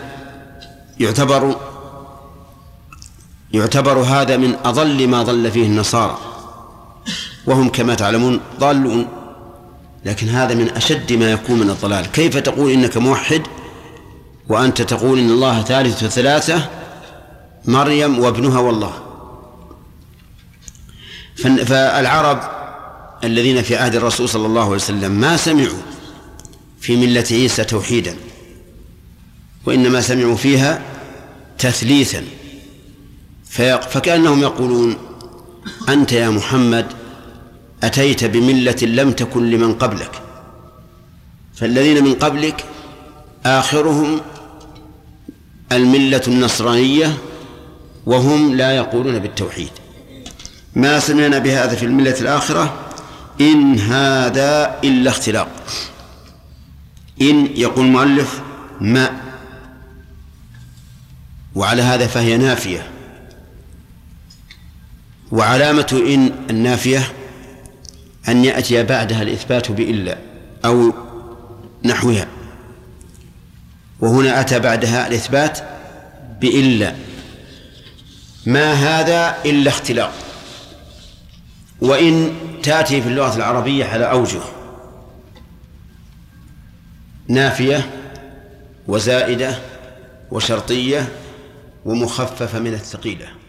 يعتبر هذا من أضل ما ضل فيه النصارى، وهم كما تعلمون ضالون، لكن هذا من أشد ما يكون من الضلال. كيف تقول إنك موحد وأنت تقول إن الله ثالث ثلاثة، مريم وابنها والله؟ فالعرب الذين في عهد الرسول صلى الله عليه وسلم ما سمعوا في ملة عيسى توحيدا، وإنما سمعوا فيها تثليثا، فكأنهم يقولون: أنت يا محمد أتيت بملة لم تكن لمن قبلك، فالذين من قبلك آخرهم الملة النصرانية وهم لا يقولون بالتوحيد. ما سمعنا بهذا في الملة الآخرة إن هذا إلا اختلاق. إن يقول المؤلف ما، وعلى هذا فهي نافية، وعلامة إن النافية أن يأتي بعدها الإثبات بإلا أو نحوها، وهنا أتى بعدها الإثبات بإلا. ما هذا إلا اختلاق. وإن تأتي في اللغة العربية على أوجه: نافية وزائدة وشرطية ومخففة من الثقيلة.